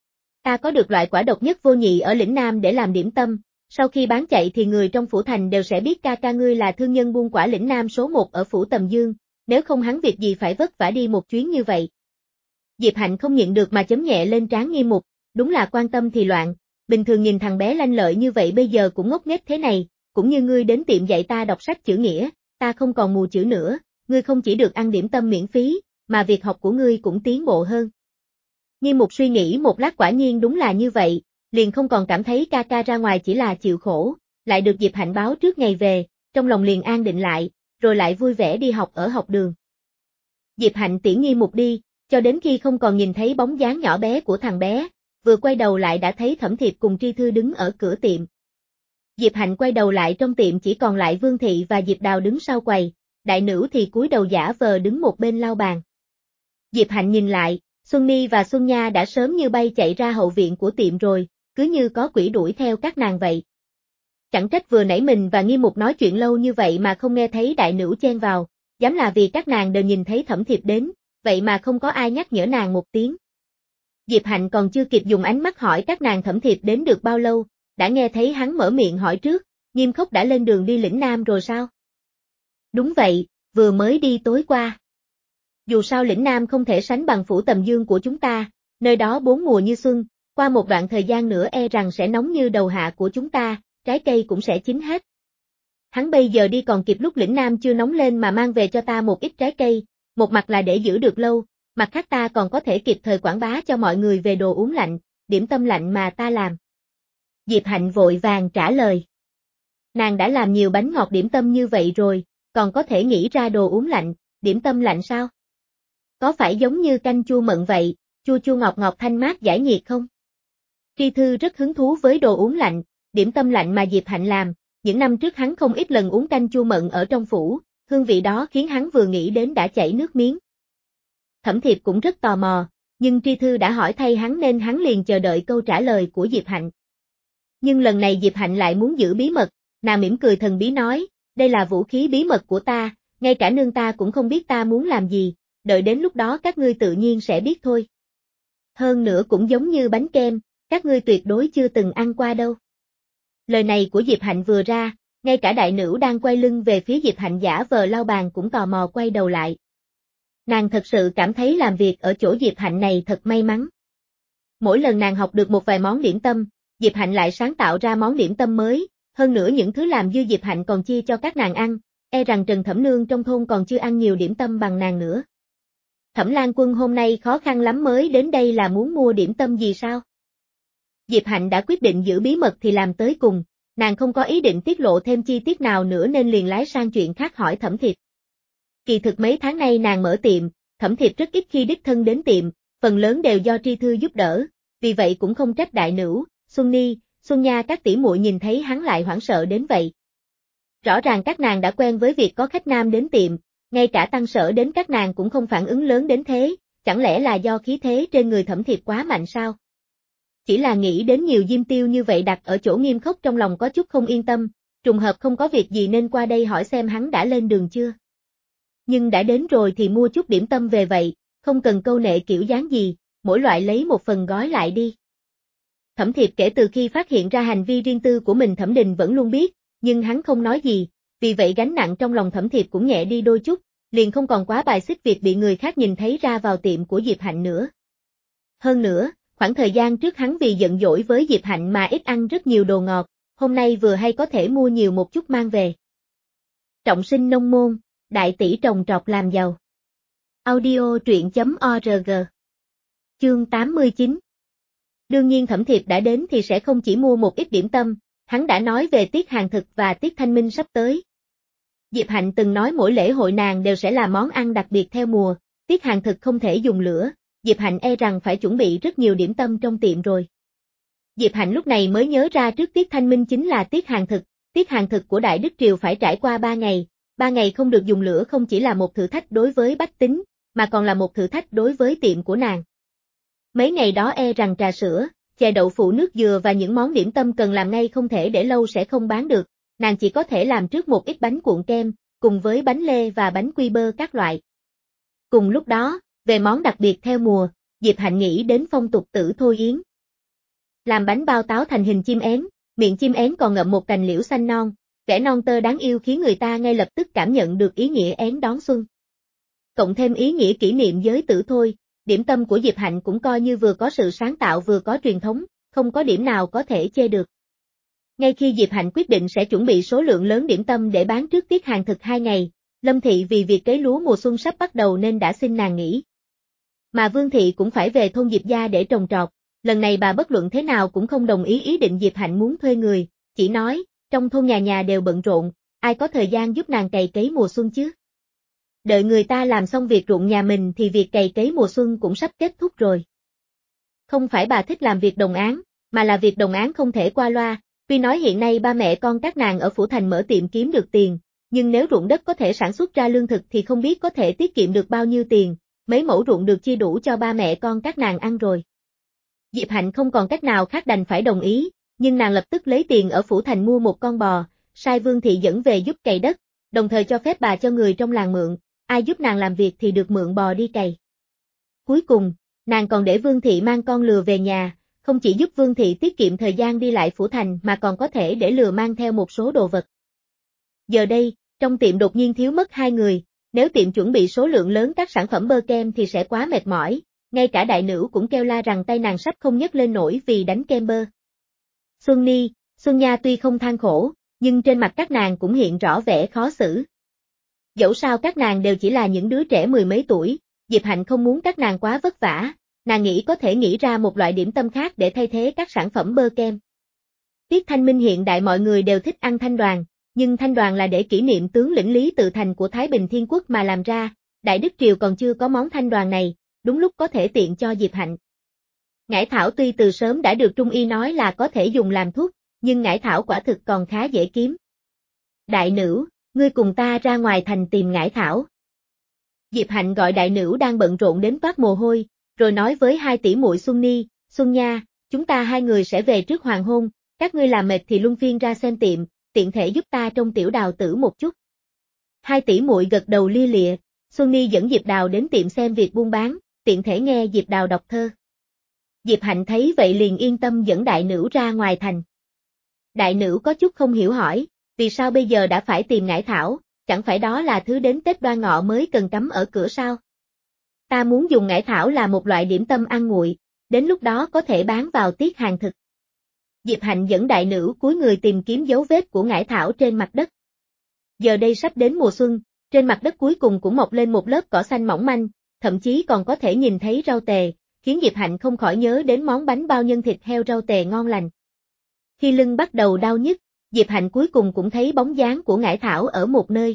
Ta có được loại quả độc nhất vô nhị ở lĩnh Nam để làm điểm tâm, sau khi bán chạy thì người trong phủ thành đều sẽ biết ca ca ngươi là thương nhân buôn quả lĩnh Nam số một ở phủ Tầm Dương, nếu không hắn việc gì phải vất vả đi một chuyến như vậy. Diệp Hạnh không nhịn được mà chấm nhẹ lên trán Nghiêm Mục, đúng là quan tâm thì loạn, bình thường nhìn thằng bé lanh lợi như vậy bây giờ cũng ngốc nghếch thế này, cũng như ngươi đến tiệm dạy ta đọc sách chữ nghĩa, ta không còn mù chữ nữa, ngươi không chỉ được ăn điểm tâm miễn phí, mà việc học của ngươi cũng tiến bộ hơn. Nghiêm Mục suy nghĩ một lát quả nhiên đúng là như vậy, liền không còn cảm thấy ca ca ra ngoài chỉ là chịu khổ, lại được Diệp Hạnh báo trước ngày về, trong lòng liền an định lại, rồi lại vui vẻ đi học ở học đường. Diệp Hạnh tiễn Nghiêm Mục đi, cho đến khi không còn nhìn thấy bóng dáng nhỏ bé của thằng bé, vừa quay đầu lại đã thấy Thẩm Thiệp cùng Tri Thư đứng ở cửa tiệm. Diệp Hạnh quay đầu lại trong tiệm chỉ còn lại Vương Thị và Diệp Đào đứng sau quầy, đại nữ thì cúi đầu giả vờ đứng một bên lau bàn. Diệp Hạnh nhìn lại, Xuân Ni và Xuân Nha đã sớm như bay chạy ra hậu viện của tiệm rồi, cứ như có quỷ đuổi theo các nàng vậy. Chẳng trách vừa nãy mình và Nghiêm Mục nói chuyện lâu như vậy mà không nghe thấy đại nữ chen vào, dám là vì các nàng đều nhìn thấy Thẩm Thiệp đến, vậy mà không có ai nhắc nhở nàng một tiếng. Diệp Hạnh còn chưa kịp dùng ánh mắt hỏi các nàng Thẩm Thiệp đến được bao lâu, đã nghe thấy hắn mở miệng hỏi trước, Nghiêm Khốc đã lên đường đi lĩnh Nam rồi sao? Đúng vậy, vừa mới đi tối qua. Dù sao lĩnh Nam không thể sánh bằng phủ Tầm Dương của chúng ta, nơi đó bốn mùa như xuân, qua một đoạn thời gian nữa e rằng sẽ nóng như đầu hạ của chúng ta, trái cây cũng sẽ chín hết. Hắn bây giờ đi còn kịp lúc lĩnh Nam chưa nóng lên mà mang về cho ta một ít trái cây, một mặt là để giữ được lâu, mặt khác ta còn có thể kịp thời quảng bá cho mọi người về đồ uống lạnh, điểm tâm lạnh mà ta làm. Diệp Hạnh vội vàng trả lời. Nàng đã làm nhiều bánh ngọt điểm tâm như vậy rồi, còn có thể nghĩ ra đồ uống lạnh, điểm tâm lạnh sao? Có phải giống như canh chua mận vậy, chua chua ngọt ngọt thanh mát giải nhiệt không? Tri Thư rất hứng thú với đồ uống lạnh, điểm tâm lạnh mà Diệp Hạnh làm, những năm trước hắn không ít lần uống canh chua mận ở trong phủ, hương vị đó khiến hắn vừa nghĩ đến đã chảy nước miếng. Thẩm Thiệp cũng rất tò mò, nhưng Tri Thư đã hỏi thay hắn nên hắn liền chờ đợi câu trả lời của Diệp Hạnh. Nhưng lần này Diệp Hạnh lại muốn giữ bí mật, nàng mỉm cười thần bí nói, đây là vũ khí bí mật của ta, ngay cả nương ta cũng không biết ta muốn làm gì, đợi đến lúc đó các ngươi tự nhiên sẽ biết thôi. Hơn nữa cũng giống như bánh kem, các ngươi tuyệt đối chưa từng ăn qua đâu. Lời này của Diệp Hạnh vừa ra, ngay cả đại nữ đang quay lưng về phía Diệp Hạnh giả vờ lau bàn cũng tò mò quay đầu lại. Nàng thật sự cảm thấy làm việc ở chỗ Diệp Hạnh này thật may mắn. Mỗi lần nàng học được một vài món điểm tâm, Diệp Hạnh lại sáng tạo ra món điểm tâm mới, hơn nữa những thứ làm dư Diệp Hạnh còn chia cho các nàng ăn, e rằng Trần Thẩm Nương trong thôn còn chưa ăn nhiều điểm tâm bằng nàng nữa. Thẩm Lan Quân hôm nay khó khăn lắm mới đến đây là muốn mua điểm tâm gì sao? Diệp Hạnh đã quyết định giữ bí mật thì làm tới cùng, nàng không có ý định tiết lộ thêm chi tiết nào nữa nên liền lái sang chuyện khác hỏi Thẩm Thiệp. Kỳ thực mấy tháng nay nàng mở tiệm, Thẩm Thiệp rất ít khi đích thân đến tiệm, phần lớn đều do Tri Thư giúp đỡ, vì vậy cũng không trách đại nữ, Xuân Ni, Xuân Nha các tỷ muội nhìn thấy hắn lại hoảng sợ đến vậy. Rõ ràng các nàng đã quen với việc có khách nam đến tiệm, ngay cả Tăng Sở đến các nàng cũng không phản ứng lớn đến thế, chẳng lẽ là do khí thế trên người Thẩm Thiệp quá mạnh sao? Chỉ là nghĩ đến nhiều diêm tiêu như vậy đặt ở chỗ Nghiêm Khốc trong lòng có chút không yên tâm, trùng hợp không có việc gì nên qua đây hỏi xem hắn đã lên đường chưa. Nhưng đã đến rồi thì mua chút điểm tâm về vậy, không cần câu nệ kiểu dáng gì, mỗi loại lấy một phần gói lại đi. Thẩm Thiệp kể từ khi phát hiện ra hành vi riêng tư của mình Thẩm Đình vẫn luôn biết, nhưng hắn không nói gì, vì vậy gánh nặng trong lòng Thẩm Thiệp cũng nhẹ đi đôi chút, liền không còn quá bài xích việc bị người khác nhìn thấy ra vào tiệm của Diệp Hạnh nữa. Hơn nữa, khoảng thời gian trước hắn vì giận dỗi với Diệp Hạnh mà ít ăn rất nhiều đồ ngọt, hôm nay vừa hay có thể mua nhiều một chút mang về. Trọng sinh nông môn, đại tỷ trồng trọt làm giàu. Audio truyện chấm org. Chương tám mươi chín. Đương nhiên Thẩm Thiệp đã đến thì sẽ không chỉ mua một ít điểm tâm, hắn đã nói về tiết hàng thực và tiết thanh minh sắp tới. Diệp Hạnh từng nói mỗi lễ hội nàng đều sẽ là món ăn đặc biệt theo mùa, tiết hàng thực không thể dùng lửa, Diệp Hạnh e rằng phải chuẩn bị rất nhiều điểm tâm trong tiệm rồi. Diệp Hạnh lúc này mới nhớ ra trước tiết thanh minh chính là tiết hàng thực, tiết hàng thực của Đại Đức Triều phải trải qua ba ngày, ba ngày không được dùng lửa không chỉ là một thử thách đối với bách tính, mà còn là một thử thách đối với tiệm của nàng. Mấy ngày đó e rằng trà sữa, chè đậu phụ nước dừa và những món điểm tâm cần làm ngay không thể để lâu sẽ không bán được, nàng chỉ có thể làm trước một ít bánh cuộn kem, cùng với bánh lê và bánh quy bơ các loại. Cùng lúc đó, về món đặc biệt theo mùa, Diệp Hạnh nghĩ đến phong tục Tử Thôi Yến. Làm bánh bao táo thành hình chim én, miệng chim én còn ngậm một cành liễu xanh non, vẻ non tơ đáng yêu khiến người ta ngay lập tức cảm nhận được ý nghĩa én đón xuân. Cộng thêm ý nghĩa kỷ niệm giới Tử Thôi, điểm tâm của Diệp Hạnh cũng coi như vừa có sự sáng tạo vừa có truyền thống, không có điểm nào có thể chê được. Ngay khi Diệp Hạnh quyết định sẽ chuẩn bị số lượng lớn điểm tâm để bán trước tiết hàng thực hai ngày, Lâm Thị vì việc cấy lúa mùa xuân sắp bắt đầu nên đã xin nàng nghỉ. Mà Vương Thị cũng phải về thôn Diệp gia để trồng trọt, lần này bà bất luận thế nào cũng không đồng ý ý định Diệp Hạnh muốn thuê người, chỉ nói, trong thôn nhà nhà đều bận rộn, ai có thời gian giúp nàng cày cấy mùa xuân chứ. Đợi người ta làm xong việc ruộng nhà mình thì việc cày cấy mùa xuân cũng sắp kết thúc rồi. Không phải bà thích làm việc đồng áng, mà là việc đồng áng không thể qua loa, tuy nói hiện nay ba mẹ con các nàng ở Phủ Thành mở tiệm kiếm được tiền, nhưng nếu ruộng đất có thể sản xuất ra lương thực thì không biết có thể tiết kiệm được bao nhiêu tiền, mấy mẫu ruộng được chia đủ cho ba mẹ con các nàng ăn rồi. Diệp Hạnh không còn cách nào khác đành phải đồng ý, nhưng nàng lập tức lấy tiền ở Phủ Thành mua một con bò, sai Vương Thị dẫn về giúp cày đất, đồng thời cho phép bà cho người trong làng mượn, ai giúp nàng làm việc thì được mượn bò đi cày. Cuối cùng, nàng còn để Vương Thị mang con lừa về nhà, không chỉ giúp Vương Thị tiết kiệm thời gian đi lại Phủ Thành mà còn có thể để lừa mang theo một số đồ vật. Giờ đây, trong tiệm đột nhiên thiếu mất hai người, nếu tiệm chuẩn bị số lượng lớn các sản phẩm bơ kem thì sẽ quá mệt mỏi, ngay cả đại nữ cũng kêu la rằng tay nàng sắp không nhấc lên nổi vì đánh kem bơ. Xuân Ni, Xuân Nha tuy không than khổ, nhưng trên mặt các nàng cũng hiện rõ vẻ khó xử. Dẫu sao các nàng đều chỉ là những đứa trẻ mười mấy tuổi, Diệp Hạnh không muốn các nàng quá vất vả, nàng nghĩ có thể nghĩ ra một loại điểm tâm khác để thay thế các sản phẩm bơ kem. Tiết thanh minh hiện đại mọi người đều thích ăn thanh đoàn, nhưng thanh đoàn là để kỷ niệm tướng lĩnh Lý Tự Thành của Thái Bình Thiên Quốc mà làm ra, Đại Đức Triều còn chưa có món thanh đoàn này, đúng lúc có thể tiện cho Diệp Hạnh. Ngải thảo tuy từ sớm đã được Trung Y nói là có thể dùng làm thuốc, nhưng ngải thảo quả thực còn khá dễ kiếm. Đại nữ, ngươi cùng ta ra ngoài thành tìm ngải thảo. Diệp Hạnh gọi đại nữ đang bận rộn đến toát mồ hôi, rồi nói với hai tỷ muội Xuân Ni, Xuân Nha, chúng ta hai người sẽ về trước hoàng hôn, các ngươi làm mệt thì luân phiên ra xem tiệm, tiện thể giúp ta trong tiểu đào tử một chút. Hai tỷ muội gật đầu lia lịa, Xuân Ni dẫn Diệp Đào đến tiệm xem việc buôn bán, tiện thể nghe Diệp Đào đọc thơ. Diệp Hạnh thấy vậy liền yên tâm dẫn đại nữ ra ngoài thành. Đại nữ có chút không hiểu hỏi, vì sao bây giờ đã phải tìm ngải thảo, chẳng phải đó là thứ đến Tết Đoan Ngọ mới cần cắm ở cửa sao? Ta muốn dùng ngải thảo là một loại điểm tâm ăn nguội, đến lúc đó có thể bán vào tiết hàng thực. Diệp Hạnh dẫn đại nữ cúi người tìm kiếm dấu vết của ngải thảo trên mặt đất. Giờ đây sắp đến mùa xuân, trên mặt đất cuối cùng cũng mọc lên một lớp cỏ xanh mỏng manh, thậm chí còn có thể nhìn thấy rau tề, khiến Diệp Hạnh không khỏi nhớ đến món bánh bao nhân thịt heo rau tề ngon lành. Khi lưng bắt đầu đau nhức, Diệp Hạnh cuối cùng cũng thấy bóng dáng của ngải thảo ở một nơi.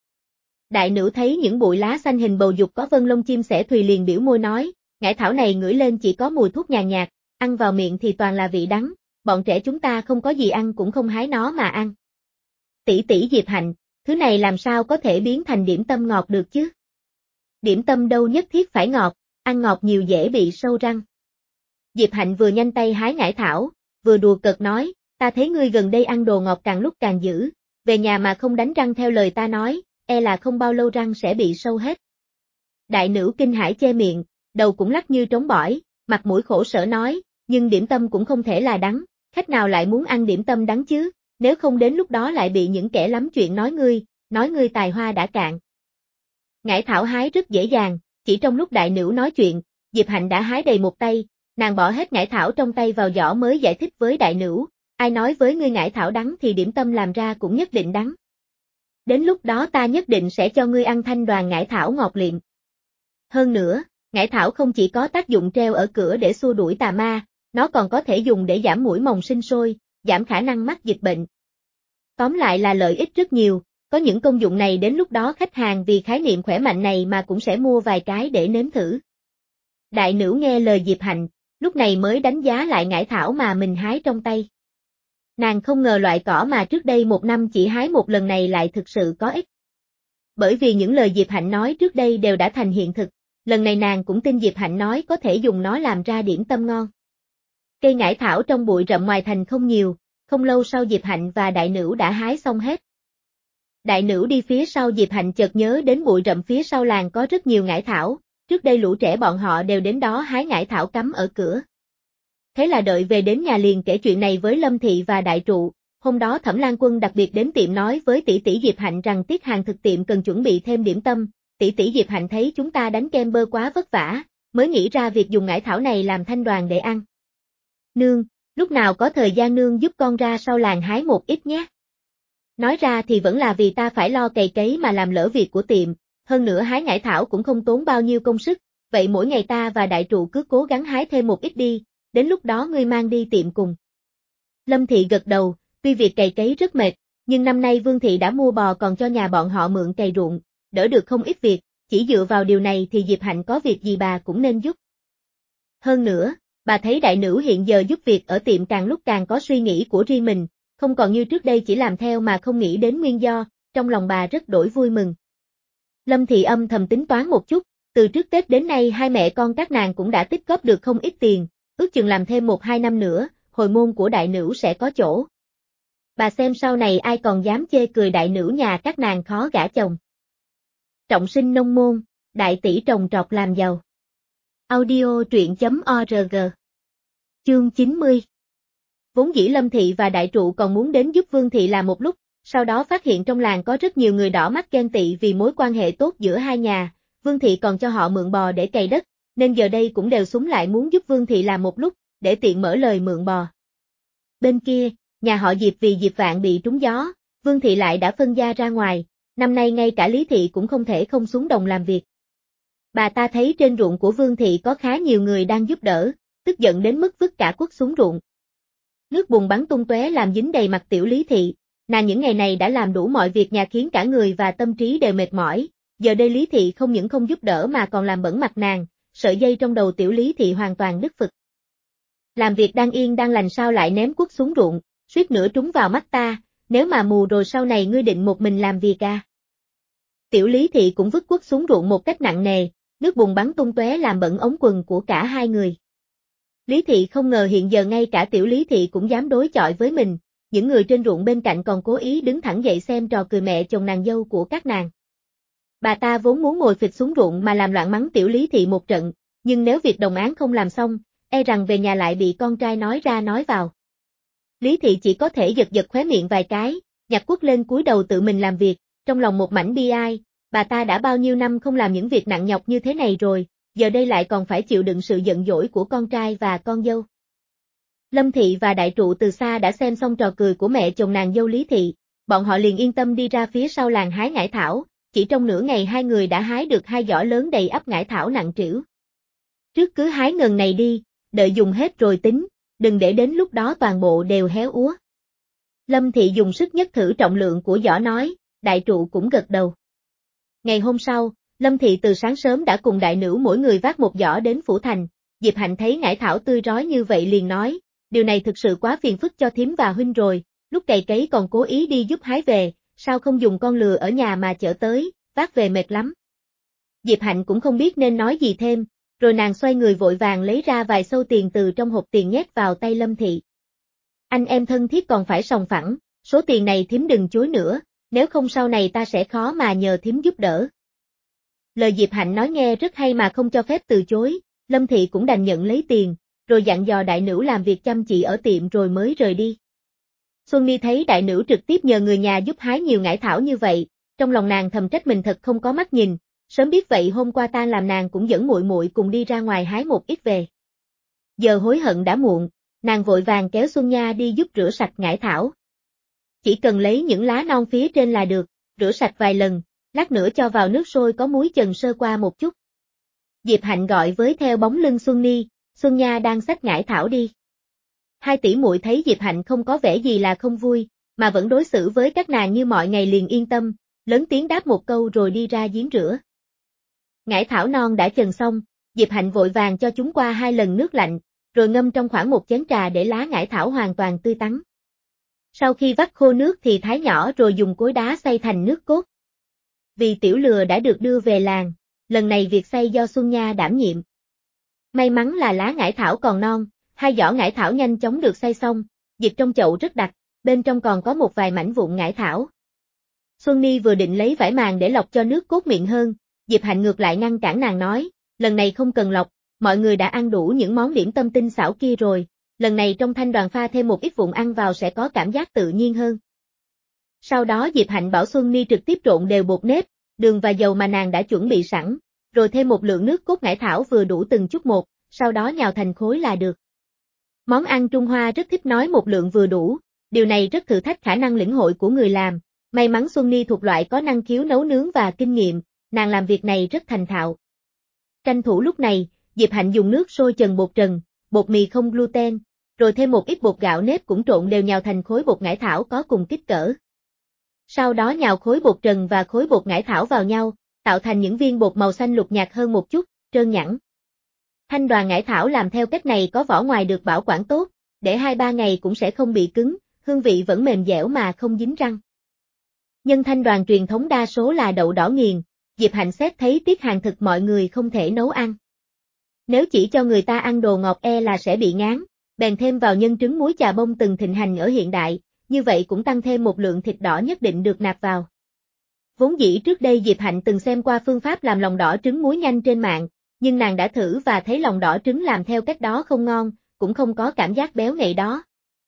Đại nữ thấy những bụi lá xanh hình bầu dục có vân lông chim sẻ thùy liền biểu môi nói, ngải thảo này ngửi lên chỉ có mùi thuốc nhàn nhạt, ăn vào miệng thì toàn là vị đắng, bọn trẻ chúng ta không có gì ăn cũng không hái nó mà ăn. Tỷ tỷ Diệp Hạnh, thứ này làm sao có thể biến thành điểm tâm ngọt được chứ? Điểm tâm đâu nhất thiết phải ngọt, ăn ngọt nhiều dễ bị sâu răng. Diệp Hạnh vừa nhanh tay hái ngải thảo, vừa đùa cợt nói, ta thấy ngươi gần đây ăn đồ ngọt càng lúc càng dữ, về nhà mà không đánh răng theo lời ta nói, e là không bao lâu răng sẽ bị sâu hết. Đại nữ kinh hãi che miệng, đầu cũng lắc như trống bỏi, mặt mũi khổ sở nói, nhưng điểm tâm cũng không thể là đắng, khách nào lại muốn ăn điểm tâm đắng chứ, nếu không đến lúc đó lại bị những kẻ lắm chuyện nói ngươi, nói ngươi tài hoa đã cạn. Ngải thảo hái rất dễ dàng, chỉ trong lúc đại nữ nói chuyện, Diệp Hạnh đã hái đầy một tay, nàng bỏ hết ngải thảo trong tay vào giỏ mới giải thích với đại nữ, ai nói với ngươi ngải thảo đắng thì điểm tâm làm ra cũng nhất định đắng. Đến lúc đó ta nhất định sẽ cho ngươi ăn thanh đoàn ngải thảo ngọt liệm. Hơn nữa, ngải thảo không chỉ có tác dụng treo ở cửa để xua đuổi tà ma, nó còn có thể dùng để giảm muỗi mồng sinh sôi, giảm khả năng mắc dịch bệnh. Tóm lại là lợi ích rất nhiều, có những công dụng này đến lúc đó khách hàng vì khái niệm khỏe mạnh này mà cũng sẽ mua vài cái để nếm thử. Đại nữ nghe lời Diệp Hạnh, lúc này mới đánh giá lại ngải thảo mà mình hái trong tay. Nàng không ngờ loại cỏ mà trước đây một năm chỉ hái một lần này lại thực sự có ích. Bởi vì những lời Diệp Hạnh nói trước đây đều đã thành hiện thực, lần này nàng cũng tin Diệp Hạnh nói có thể dùng nó làm ra điểm tâm ngon. Cây ngải thảo trong bụi rậm ngoài thành không nhiều, không lâu sau Diệp Hạnh và đại nữ đã hái xong hết. Đại nữ đi phía sau Diệp Hạnh chợt nhớ đến bụi rậm phía sau làng có rất nhiều ngải thảo, trước đây lũ trẻ bọn họ đều đến đó hái ngải thảo cắm ở cửa. Thế là đợi về đến nhà liền kể chuyện này với Lâm Thị và Đại Trụ, hôm đó Thẩm Lan Quân đặc biệt đến tiệm nói với tỷ tỷ Diệp Hạnh rằng tiết hàng thực tiệm cần chuẩn bị thêm điểm tâm, tỷ tỷ Diệp Hạnh thấy chúng ta đánh kem bơ quá vất vả, mới nghĩ ra việc dùng ngải thảo này làm thanh đoàn để ăn. Nương, lúc nào có thời gian nương giúp con ra sau làng hái một ít nhé. Nói ra thì vẫn là vì ta phải lo cày cấy mà làm lỡ việc của tiệm, hơn nữa hái ngải thảo cũng không tốn bao nhiêu công sức, vậy mỗi ngày ta và Đại Trụ cứ cố gắng hái thêm một ít đi, đến lúc đó ngươi mang đi tiệm cùng. Lâm Thị gật đầu, tuy việc cày cấy rất mệt, nhưng năm nay Vương Thị đã mua bò còn cho nhà bọn họ mượn cày ruộng, đỡ được không ít việc, chỉ dựa vào điều này thì Diệp Hạnh có việc gì bà cũng nên giúp. Hơn nữa, bà thấy đại nữ hiện giờ giúp việc ở tiệm càng lúc càng có suy nghĩ của riêng mình, không còn như trước đây chỉ làm theo mà không nghĩ đến nguyên do, trong lòng bà rất đổi vui mừng. Lâm Thị âm thầm tính toán một chút, từ trước Tết đến nay hai mẹ con các nàng cũng đã tích góp được không ít tiền, ước chừng làm thêm một hai năm nữa, hồi môn của đại nữ sẽ có chỗ. Bà xem sau này ai còn dám chê cười đại nữ nhà các nàng khó gả chồng. Trọng sinh nông môn, đại tỷ trồng trọt làm giàu. Audio truyện chấm org. Chương chín mươi. Vốn dĩ Lâm Thị và Đại Trụ còn muốn đến giúp Vương Thị làm một lúc, sau đó phát hiện trong làng có rất nhiều người đỏ mắt ghen tị vì mối quan hệ tốt giữa hai nhà, Vương Thị còn cho họ mượn bò để cày đất, nên giờ đây cũng đều xúm lại muốn giúp Vương Thị làm một lúc, để tiện mở lời mượn bò. Bên kia, nhà họ Diệp vì Diệp Vạn bị trúng gió, Vương Thị lại đã phân gia ra ngoài, năm nay ngay cả Lý Thị cũng không thể không xuống đồng làm việc. Bà ta thấy trên ruộng của Vương Thị có khá nhiều người đang giúp đỡ, tức giận đến mức vứt cả cuốc xuống ruộng. Nước bùn bắn tung tóe làm dính đầy mặt tiểu Lý Thị, nàng những ngày này đã làm đủ mọi việc nhà khiến cả người và tâm trí đều mệt mỏi, giờ đây Lý Thị không những không giúp đỡ mà còn làm bẩn mặt nàng, sợi dây trong đầu tiểu Lý Thị hoàn toàn đứt phực. Làm việc đang yên đang lành sao lại ném cuốc xuống ruộng, suýt nữa trúng vào mắt ta, nếu mà mù rồi sau này ngươi định một mình làm việc à? Tiểu Lý Thị cũng vứt cuốc xuống ruộng một cách nặng nề, nước bùn bắn tung tóe làm bẩn ống quần của cả hai người. Lý Thị không ngờ hiện giờ ngay cả tiểu Lý Thị cũng dám đối chọi với mình, những người trên ruộng bên cạnh còn cố ý đứng thẳng dậy xem trò cười mẹ chồng nàng dâu của các nàng. Bà ta vốn muốn ngồi phịch xuống ruộng mà làm loạn mắng tiểu Lý Thị một trận, nhưng nếu việc đồng án không làm xong, e rằng về nhà lại bị con trai nói ra nói vào. Lý Thị chỉ có thể giật giật khóe miệng vài cái, nhặt cuốc lên cúi đầu tự mình làm việc, trong lòng một mảnh bi ai, bà ta đã bao nhiêu năm không làm những việc nặng nhọc như thế này rồi, giờ đây lại còn phải chịu đựng sự giận dỗi của con trai và con dâu. Lâm Thị và Đại Trụ từ xa đã xem xong trò cười của mẹ chồng nàng dâu Lý Thị, bọn họ liền yên tâm đi ra phía sau làng hái ngải thảo, chỉ trong nửa ngày hai người đã hái được hai giỏ lớn đầy ắp ngải thảo nặng trĩu. Trước cứ hái ngần này đi, đợi dùng hết rồi tính, đừng để đến lúc đó toàn bộ đều héo úa. Lâm Thị dùng sức nhất thử trọng lượng của giỏ nói, Đại Trụ cũng gật đầu. Ngày hôm sau, Lâm Thị từ sáng sớm đã cùng đại nữ mỗi người vác một giỏ đến phủ thành, Diệp Hạnh thấy ngải thảo tươi rói như vậy liền nói, điều này thực sự quá phiền phức cho thím và huynh rồi, lúc cày cấy còn cố ý đi giúp hái về, sao không dùng con lừa ở nhà mà chở tới, vác về mệt lắm. Diệp Hạnh cũng không biết nên nói gì thêm, rồi nàng xoay người vội vàng lấy ra vài xâu tiền từ trong hộp tiền nhét vào tay Lâm Thị. Anh em thân thiết còn phải sòng phẳng, số tiền này thím đừng chối nữa, nếu không sau này ta sẽ khó mà nhờ thím giúp đỡ. Lời Diệp Hạnh nói nghe rất hay mà không cho phép từ chối, Lâm Thị cũng đành nhận lấy tiền, rồi dặn dò đại nữ làm việc chăm chỉ ở tiệm rồi mới rời đi. Xuân Ni thấy đại nữ trực tiếp nhờ người nhà giúp hái nhiều ngải thảo như vậy, trong lòng nàng thầm trách mình thật không có mắt nhìn, sớm biết vậy hôm qua tan làm nàng cũng dẫn muội muội cùng đi ra ngoài hái một ít về. Giờ hối hận đã muộn, nàng vội vàng kéo Xuân Nha đi giúp rửa sạch ngải thảo. Chỉ cần lấy những lá non phía trên là được, rửa sạch vài lần, lát nữa cho vào nước sôi có muối chần sơ qua một chút. Diệp Hạnh gọi với theo bóng lưng Xuân Ni, Xuân Nha đang xách ngải thảo đi. Hai tỷ muội thấy Diệp Hạnh không có vẻ gì là không vui, mà vẫn đối xử với các nàng như mọi ngày liền yên tâm, lớn tiếng đáp một câu rồi đi ra giếng rửa. Ngải thảo non đã chần xong, Diệp Hạnh vội vàng cho chúng qua hai lần nước lạnh, rồi ngâm trong khoảng một chén trà để lá ngải thảo hoàn toàn tươi tắn. Sau khi vắt khô nước thì thái nhỏ rồi dùng cối đá xay thành nước cốt. Vì tiểu lừa đã được đưa về làng, lần này việc xay do Xuân Nha đảm nhiệm. May mắn là lá ngải thảo còn non, hai giỏ ngải thảo nhanh chóng được xay xong, dịch trong chậu rất đặc, bên trong còn có một vài mảnh vụn ngải thảo. Xuân Ni vừa định lấy vải màng để lọc cho nước cốt miệng hơn, Diệp Hạnh ngược lại ngăn cản nàng nói, lần này không cần lọc, mọi người đã ăn đủ những món điểm tâm tinh xảo kia rồi, lần này trong thanh đoàn pha thêm một ít vụn ăn vào sẽ có cảm giác tự nhiên hơn. Sau đó Diệp Hạnh bảo Xuân Ni trực tiếp trộn đều bột nếp, đường và dầu mà nàng đã chuẩn bị sẵn, rồi thêm một lượng nước cốt ngải thảo vừa đủ từng chút một, sau đó nhào thành khối là được. Món ăn Trung Hoa rất thích nói một lượng vừa đủ, điều này rất thử thách khả năng lĩnh hội của người làm, may mắn Xuân Ni thuộc loại có năng khiếu nấu nướng và kinh nghiệm, nàng làm việc này rất thành thạo. Tranh thủ lúc này, Diệp Hạnh dùng nước sôi chần bột trần, bột mì không gluten, rồi thêm một ít bột gạo nếp cũng trộn đều nhào thành khối bột ngải thảo có cùng kích cỡ. Sau đó nhào khối bột trần và khối bột ngải thảo vào nhau, tạo thành những viên bột màu xanh lục nhạt hơn một chút, trơn nhẵn. Thanh đoàn ngải thảo làm theo cách này có vỏ ngoài được bảo quản tốt, để hai ba ngày cũng sẽ không bị cứng, hương vị vẫn mềm dẻo mà không dính răng. Nhân thanh đoàn truyền thống đa số là đậu đỏ nghiền, Diệp Hạnh xét thấy tiết hàng thực mọi người không thể nấu ăn. Nếu chỉ cho người ta ăn đồ ngọt e là sẽ bị ngán, bèn thêm vào nhân trứng muối chà bông từng thịnh hành ở hiện đại, như vậy cũng tăng thêm một lượng thịt đỏ nhất định được nạp vào. Vốn dĩ trước đây Diệp Hạnh từng xem qua phương pháp làm lòng đỏ trứng muối nhanh trên mạng, nhưng nàng đã thử và thấy lòng đỏ trứng làm theo cách đó không ngon, cũng không có cảm giác béo ngậy đó.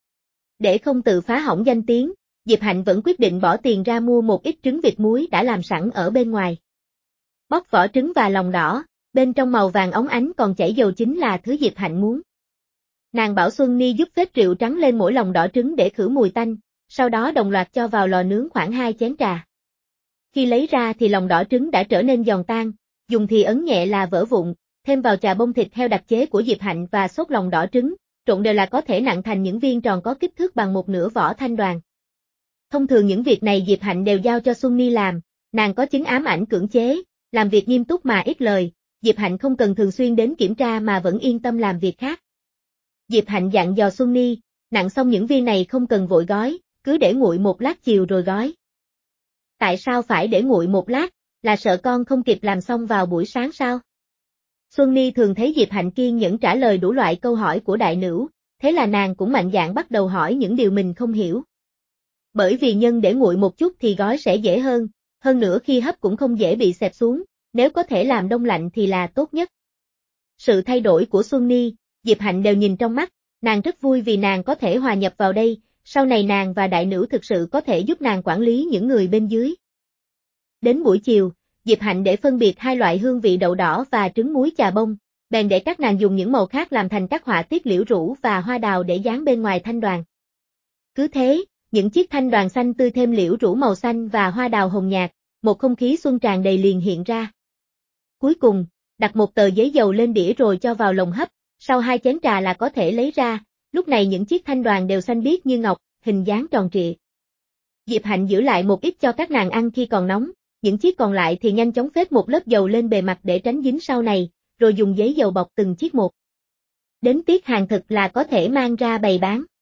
Để không tự phá hỏng danh tiếng, Diệp Hạnh vẫn quyết định bỏ tiền ra mua một ít trứng vịt muối đã làm sẵn ở bên ngoài. Bóc vỏ trứng và lòng đỏ, bên trong màu vàng óng ánh còn chảy dầu chính là thứ Diệp Hạnh muốn. Nàng bảo Xuân Ni giúp phết rượu trắng lên mỗi lòng đỏ trứng để khử mùi tanh, sau đó đồng loạt cho vào lò nướng khoảng hai chén trà. Khi lấy ra thì lòng đỏ trứng đã trở nên giòn tan, dùng thì ấn nhẹ là vỡ vụn, thêm vào chà bông thịt heo đặc chế của Diệp Hạnh và sốt lòng đỏ trứng, trộn đều là có thể nặn thành những viên tròn có kích thước bằng một nửa vỏ thanh đoàn. Thông thường những việc này Diệp Hạnh đều giao cho Xuân Ni làm, nàng có chứng ám ảnh cưỡng chế, làm việc nghiêm túc mà ít lời, Diệp Hạnh không cần thường xuyên đến kiểm tra mà vẫn yên tâm làm việc khác. Diệp Hạnh dặn dò Xuân Ni, nặn xong những viên này không cần vội gói, cứ để nguội một lát chiều rồi gói. Tại sao phải để nguội một lát, là sợ con không kịp làm xong vào buổi sáng sao? Xuân Ni thường thấy Diệp Hạnh kiên nhẫn trả lời đủ loại câu hỏi của đại nữ, thế là nàng cũng mạnh dạn bắt đầu hỏi những điều mình không hiểu. Bởi vì nhân để nguội một chút thì gói sẽ dễ hơn, hơn nữa khi hấp cũng không dễ bị xẹp xuống, nếu có thể làm đông lạnh thì là tốt nhất. Sự thay đổi của Xuân Ni, Diệp Hạnh đều nhìn trong mắt, Nàng rất vui vì nàng có thể hòa nhập vào đây, sau này nàng và đại nữ thực sự có thể giúp nàng quản lý những người bên dưới. Đến buổi chiều, Diệp Hạnh để phân biệt hai loại hương vị đậu đỏ và trứng muối chà bông, bèn để các nàng dùng những màu khác làm thành các họa tiết liễu rũ và hoa đào để dán bên ngoài thanh đoàn. Cứ thế, những chiếc thanh đoàn xanh tươi thêm liễu rũ màu xanh và hoa đào hồng nhạt, một không khí xuân tràn đầy liền hiện ra. Cuối cùng, đặt một tờ giấy dầu lên đĩa rồi cho vào lồng hấp, sau hai chén trà là có thể lấy ra, lúc này những chiếc thanh đoàn đều xanh biếc như ngọc, hình dáng tròn trịa. Diệp Hạnh giữ lại một ít cho các nàng ăn khi còn nóng, những chiếc còn lại thì nhanh chóng phết một lớp dầu lên bề mặt để tránh dính sau này, rồi dùng giấy dầu bọc từng chiếc một. Đến tiết hàng thực là có thể mang ra bày bán.